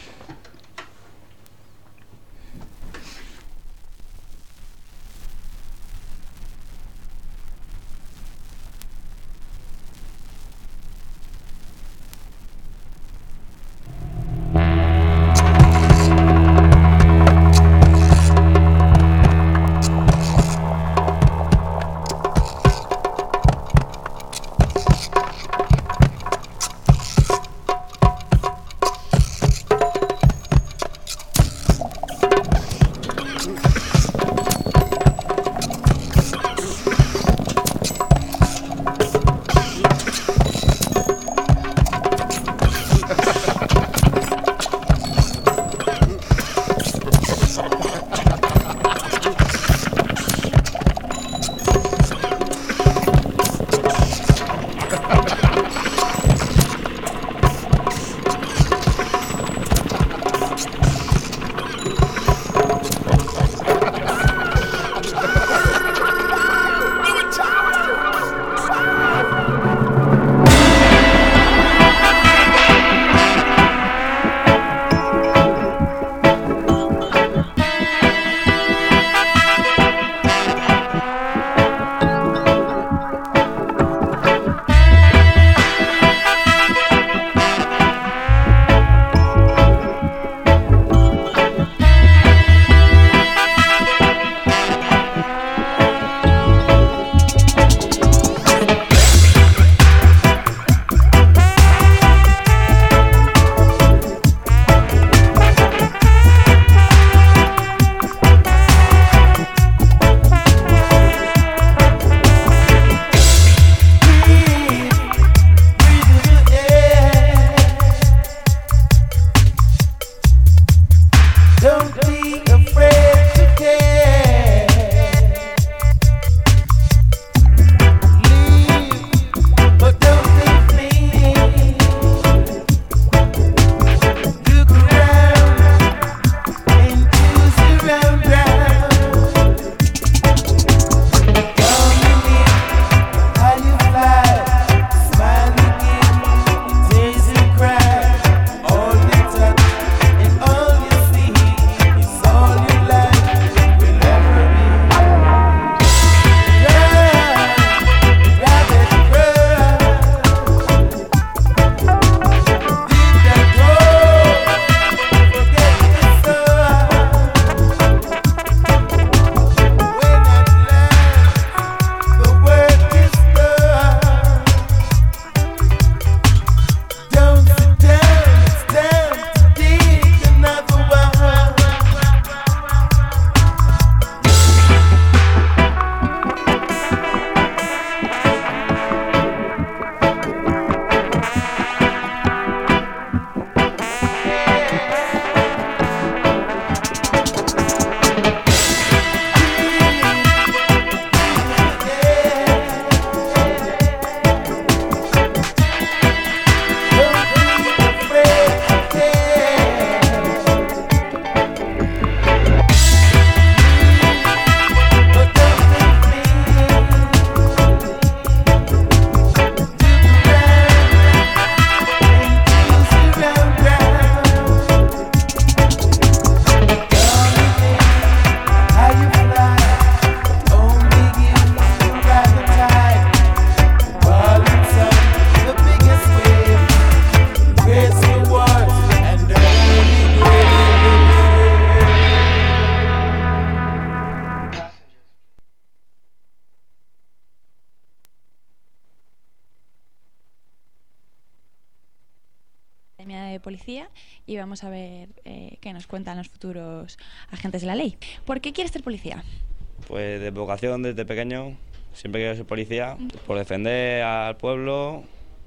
Speaker 18: Academia de Policía y vamos a ver eh, qué nos cuentan los futuros agentes de la ley. ¿Por qué quieres ser policía?
Speaker 19: Pues de vocación desde pequeño, siempre quiero ser policía, por defender al pueblo,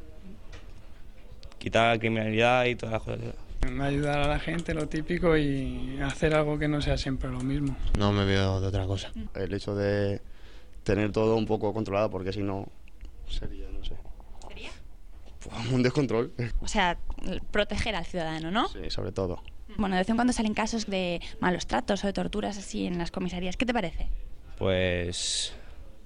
Speaker 19: quitar la criminalidad y todas las cosas.
Speaker 20: Ayudar a la gente, lo típico, y hacer algo que no sea siempre lo mismo.
Speaker 21: No me veo de otra cosa. El hecho de tener todo un poco controlado, porque si no sería, no sé.
Speaker 18: ¿Sería?
Speaker 21: Pues un descontrol.
Speaker 18: O sea, proteger al ciudadano, ¿no?
Speaker 21: Sí, sobre todo.
Speaker 18: Bueno, de vez en cuando salen casos de malos tratos o de torturas así en las comisarías. ¿Qué te parece?
Speaker 19: Pues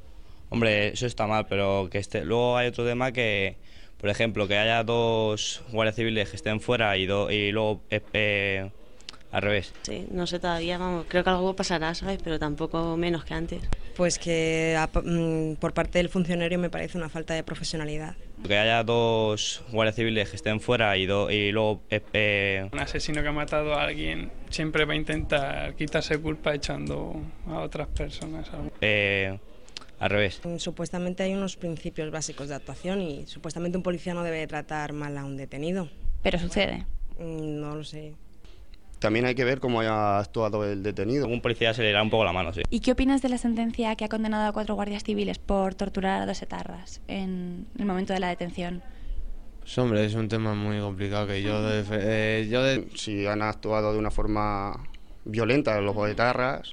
Speaker 19: Hombre, eso está mal, pero que esté... luego hay otro tema que, por ejemplo, que haya dos guardias civiles que estén fuera y, do... y luego eh, eh, al revés.
Speaker 2: Sí, no sé todavía, vamos, creo que algo pasará, ¿sabes? Pero tampoco menos que antes.
Speaker 22: Pues que a, mm, por parte del funcionario me parece una falta de profesionalidad.
Speaker 19: Que haya dos guardias civiles que estén fuera y, do... y luego... Eh, eh...
Speaker 20: Un asesino que ha matado a alguien siempre va a intentar quitarse culpa echando a otras personas.
Speaker 19: Eh... Al revés.
Speaker 22: Supuestamente hay unos principios básicos de actuación y supuestamente un policía no debe tratar mal a un detenido.
Speaker 18: Pero sucede.
Speaker 22: No lo sé.
Speaker 21: También hay que ver cómo haya actuado el detenido.
Speaker 19: Un policía se le da un poco la mano, sí.
Speaker 18: ¿Y qué opinas de la sentencia que ha condenado a cuatro guardias civiles por torturar a dos etarras en el momento de la detención?
Speaker 23: Pues hombre, es un tema muy complicado que yo... De, eh, yo de...
Speaker 21: Si han actuado de una forma violenta los etarras,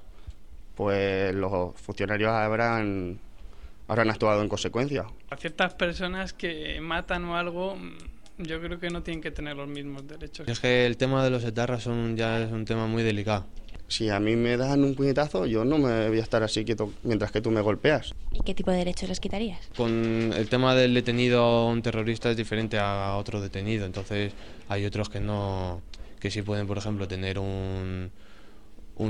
Speaker 21: pues los funcionarios habrán, habrán actuado en consecuencia.
Speaker 20: A ciertas personas que matan o algo, yo creo que no tienen que tener los mismos derechos.
Speaker 23: Es que el tema de los etarras son, ya es un tema muy delicado.
Speaker 21: Si a mí me dan un puñetazo, yo no me voy a estar así quieto mientras que tú me golpeas.
Speaker 18: ¿Y qué tipo de derechos les quitarías?
Speaker 23: Con el tema del detenido, un terrorista es diferente a otro detenido, entonces hay otros que no, que sí pueden, por ejemplo, tener un... un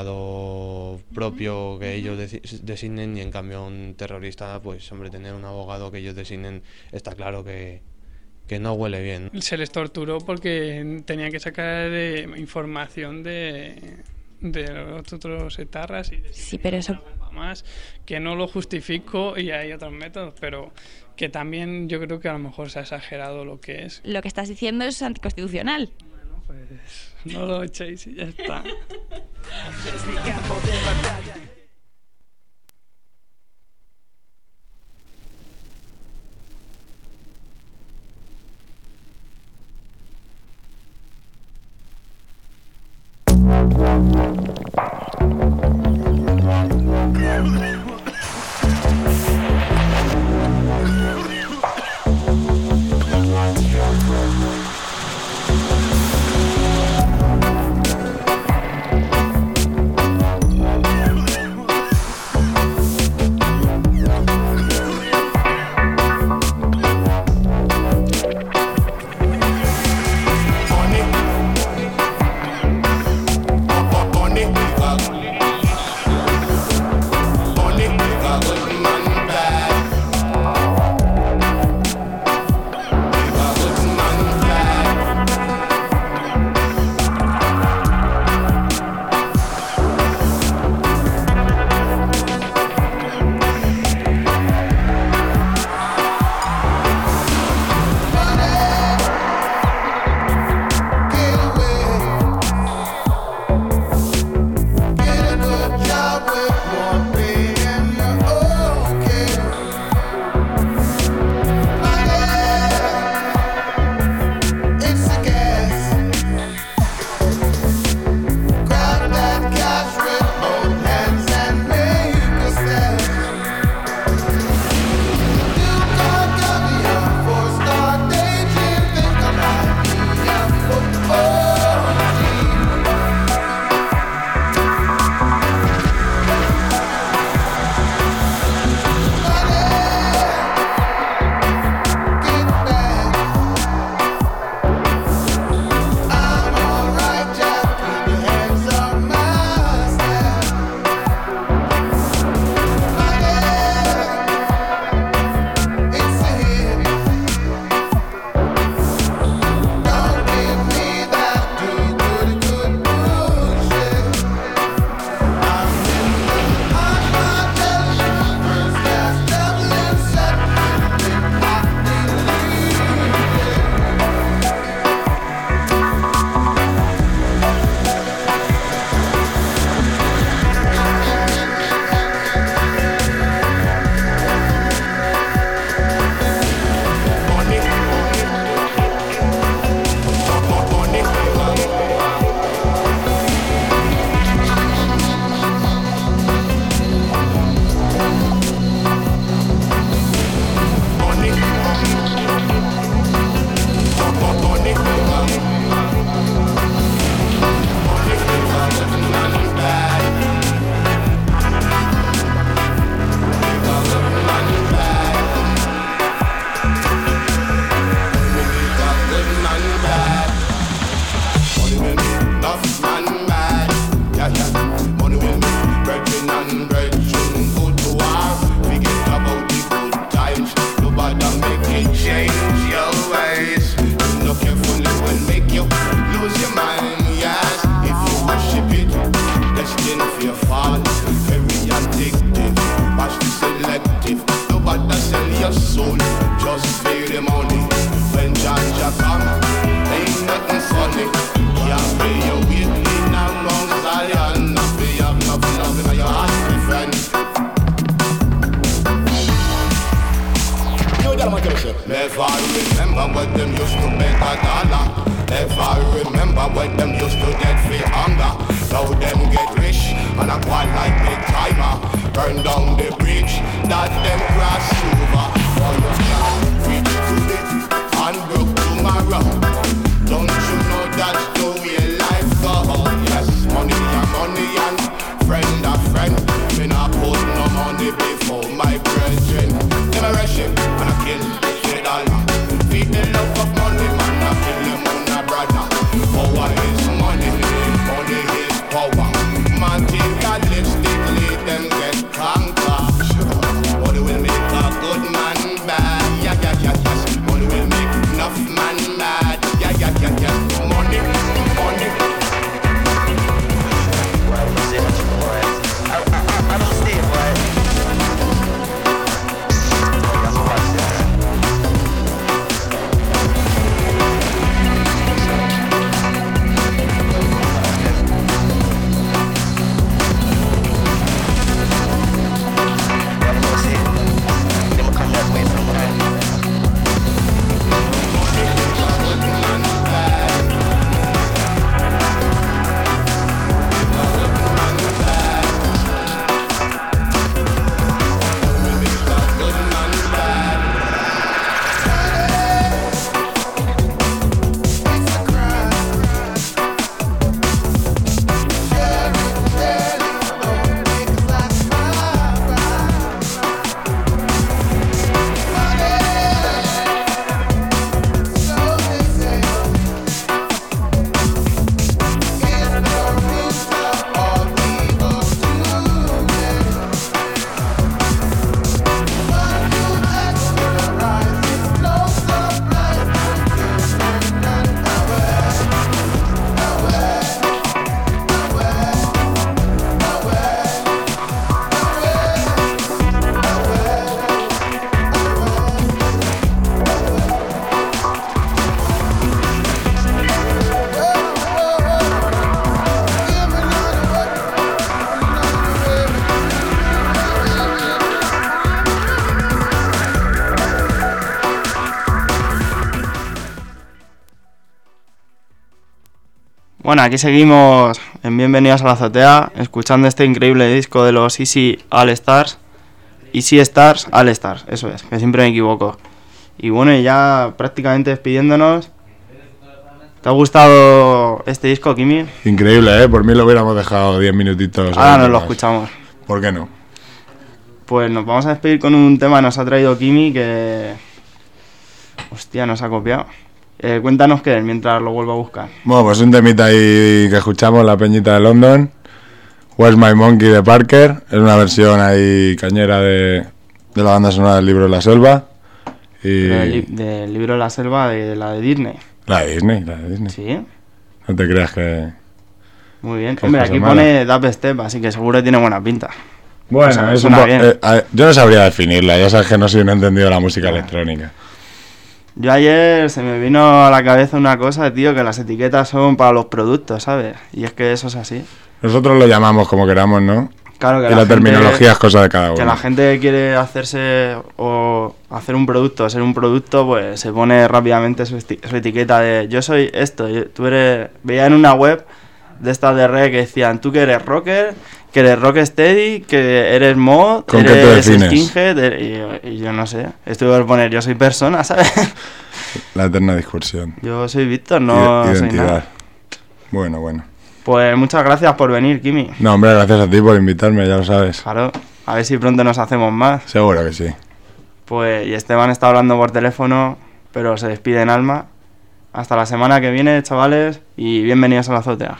Speaker 23: abogado propio que ellos designen, y en cambio un terrorista, pues hombre, tener un abogado que ellos designen está claro que, que no huele bien.
Speaker 20: Se les torturó porque tenían que sacar eh, información de, de los otros etarras y de
Speaker 18: sí, pero eso...
Speaker 20: más, que no lo justifico y hay otros métodos, pero que también yo creo que a lo mejor se ha exagerado lo que es.
Speaker 18: Lo que estás diciendo es anticonstitucional.
Speaker 20: Bueno, pues no lo echéis y ya está.
Speaker 6: On
Speaker 8: when them used to get free hunger. Now them get rich and a quite like big timer. Burn down the bridge that them cross over. For you can't reach today and broke tomorrow. Don't you know that's the way life goes? Yes, money and money and friend a friend. Me not put no money before my brethren. Them a rush it and a kill the dollar. Feed the love of money, man, a kill them on a brother. Power is money, money is power. Materialistically, them get conquered. Money will make a good man bad. Yeah, yeah, yeah, yes. Money will make enough man mad. Yeah, yeah, yeah, yes. Money, money. I, I, I don't see it, right?
Speaker 3: Bueno, aquí seguimos en Bienvenidos a la Azotea, escuchando este increíble disco de los Easy All Stars. Easy Stars, All Stars, eso es, que siempre me equivoco. Y bueno, y ya prácticamente despidiéndonos. ¿Te ha gustado este disco, Kimi?
Speaker 4: Increíble, ¿eh? Por mí lo hubiéramos dejado diez minutitos.
Speaker 3: Ahora nos lo escuchamos.
Speaker 4: ¿Por qué no?
Speaker 3: Pues nos vamos a despedir con un tema que nos ha traído Kimi que... Hostia, nos ha copiado. Eh, cuéntanos qué es, mientras lo vuelvo a buscar.
Speaker 4: Bueno, pues un temita ahí que escuchamos, La Peñita de London. Where's My Monkey de Parker. Es una versión ahí cañera de, de la banda sonora del Libro de la Selva. Y...
Speaker 3: Del li de Libro de la Selva, de la de Disney.
Speaker 4: La de Disney, la de Disney.
Speaker 3: Sí.
Speaker 4: No te creas que...
Speaker 3: Muy bien. Hombre, aquí pone dubstep, así que seguro que tiene buena pinta.
Speaker 4: Bueno,
Speaker 3: o sea,
Speaker 4: es un po eh, a ver, yo no sabría definirla, ya sabes que no soy un entendido de la música claro. electrónica.
Speaker 3: Yo ayer se me vino a la cabeza una cosa, tío, que las etiquetas son para los productos, ¿sabes? Y es que eso es así.
Speaker 4: Nosotros lo llamamos como queramos, ¿no?
Speaker 3: Claro que
Speaker 4: y
Speaker 3: la,
Speaker 4: la
Speaker 3: gente,
Speaker 4: terminología es cosa de cada uno.
Speaker 3: Que la gente quiere hacerse o hacer un producto, ser un producto, pues se pone rápidamente su, su etiqueta de yo soy esto, yo, tú eres... Veía en una web de estas de red que decían, tú que eres rocker, que eres rocksteady, que eres mod,
Speaker 4: ¿Con
Speaker 3: eres
Speaker 4: qué te
Speaker 3: skinhead, y, y yo no sé, estuve por poner yo soy persona, ¿sabes?
Speaker 4: La eterna discusión.
Speaker 3: Yo soy Víctor, no
Speaker 4: I
Speaker 3: soy nada.
Speaker 4: Bueno, bueno.
Speaker 3: Pues muchas gracias por venir, Kimi.
Speaker 4: No, hombre, gracias a ti por invitarme, ya lo sabes.
Speaker 3: Claro, a ver si pronto nos hacemos más.
Speaker 4: Seguro que sí.
Speaker 3: Pues, y Esteban está hablando por teléfono, pero se despide en alma. Hasta la semana que viene, chavales, y bienvenidos a la azotea.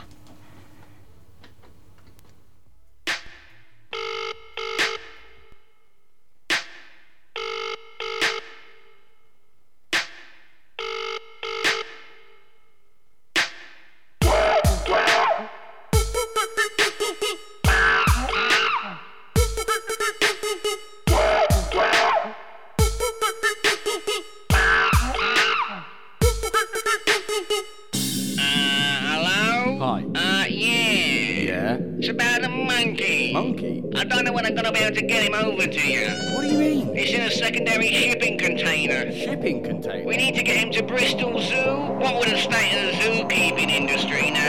Speaker 9: We need to get him to Bristol Zoo. What would the state of the zookeeping industry now?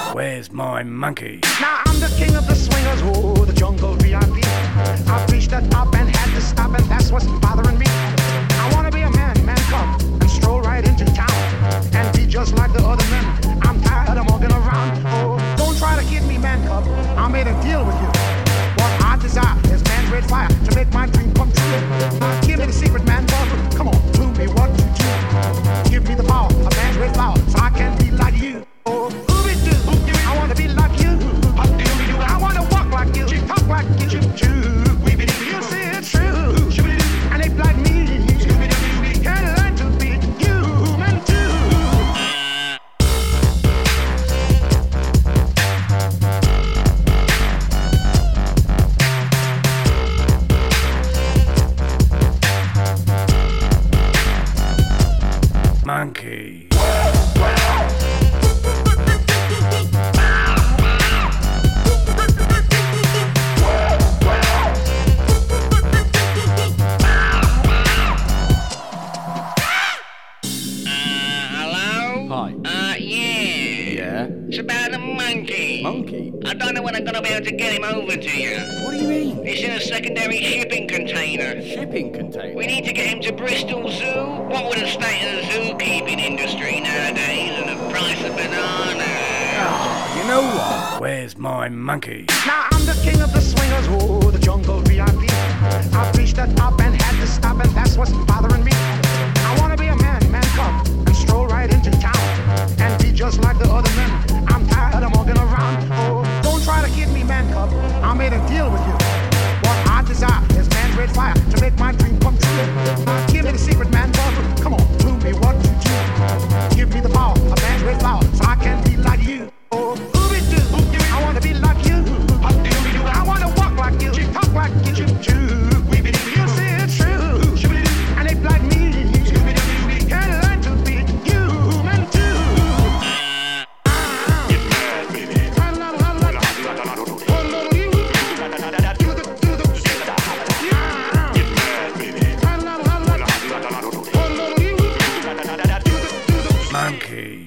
Speaker 7: Where's my monkey?
Speaker 9: Now I'm the king of the swingers, oh, the jungle V I P. I reached that up and had to stop, and that's what's bothering me. I wanna be a man, man come, and stroll right into town, and be just like the other men. I'm tired of walking around, oh, don't try to kid me, man cub. I made a deal with you. What I desire is man's red fire to make my dream come true. Now give me the secret, man cub. Come on, do me what you do. Give me the power of man's red flower, so I can be like you. Oh, I wanna be like you. I wanna walk like you, talk like you. You say it's true, and they like me. Can learn to be human too.
Speaker 7: Monkey.
Speaker 11: It's about a monkey. Monkey? I don't know when I'm going to be able to get him over to you. What do you mean? He's in a secondary shipping container. Shipping container? We need to get him to Bristol Zoo. What with the state of the zookeeping industry nowadays and the price of bananas?
Speaker 7: Oh, you know what? Where's my monkey?
Speaker 9: Now I'm the king of the swingers, oh, the jungle V I P. I reached that up and had to stop, and that's what's bothering me. I wanna be a man, man come, and stroll right into town, and be just like the other men. I'm tired of walking around, oh, don't try to kid me, man cub. I made a deal with you. What I desire is man's red fire to make my dream come true. Now give me the secret, man cub. Come on, do me what you do. Give me the power of man's red flower, so I can be like you. Oh, I wanna be like you. I wanna walk like you, talk like you. You say it's true, and they like me. Can learn to be human too.
Speaker 7: Monkey.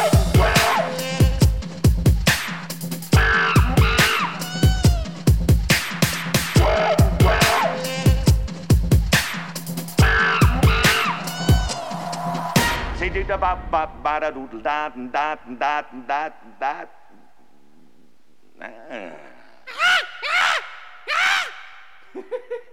Speaker 8: Ba ba ba da doodle da da da da da. Ah.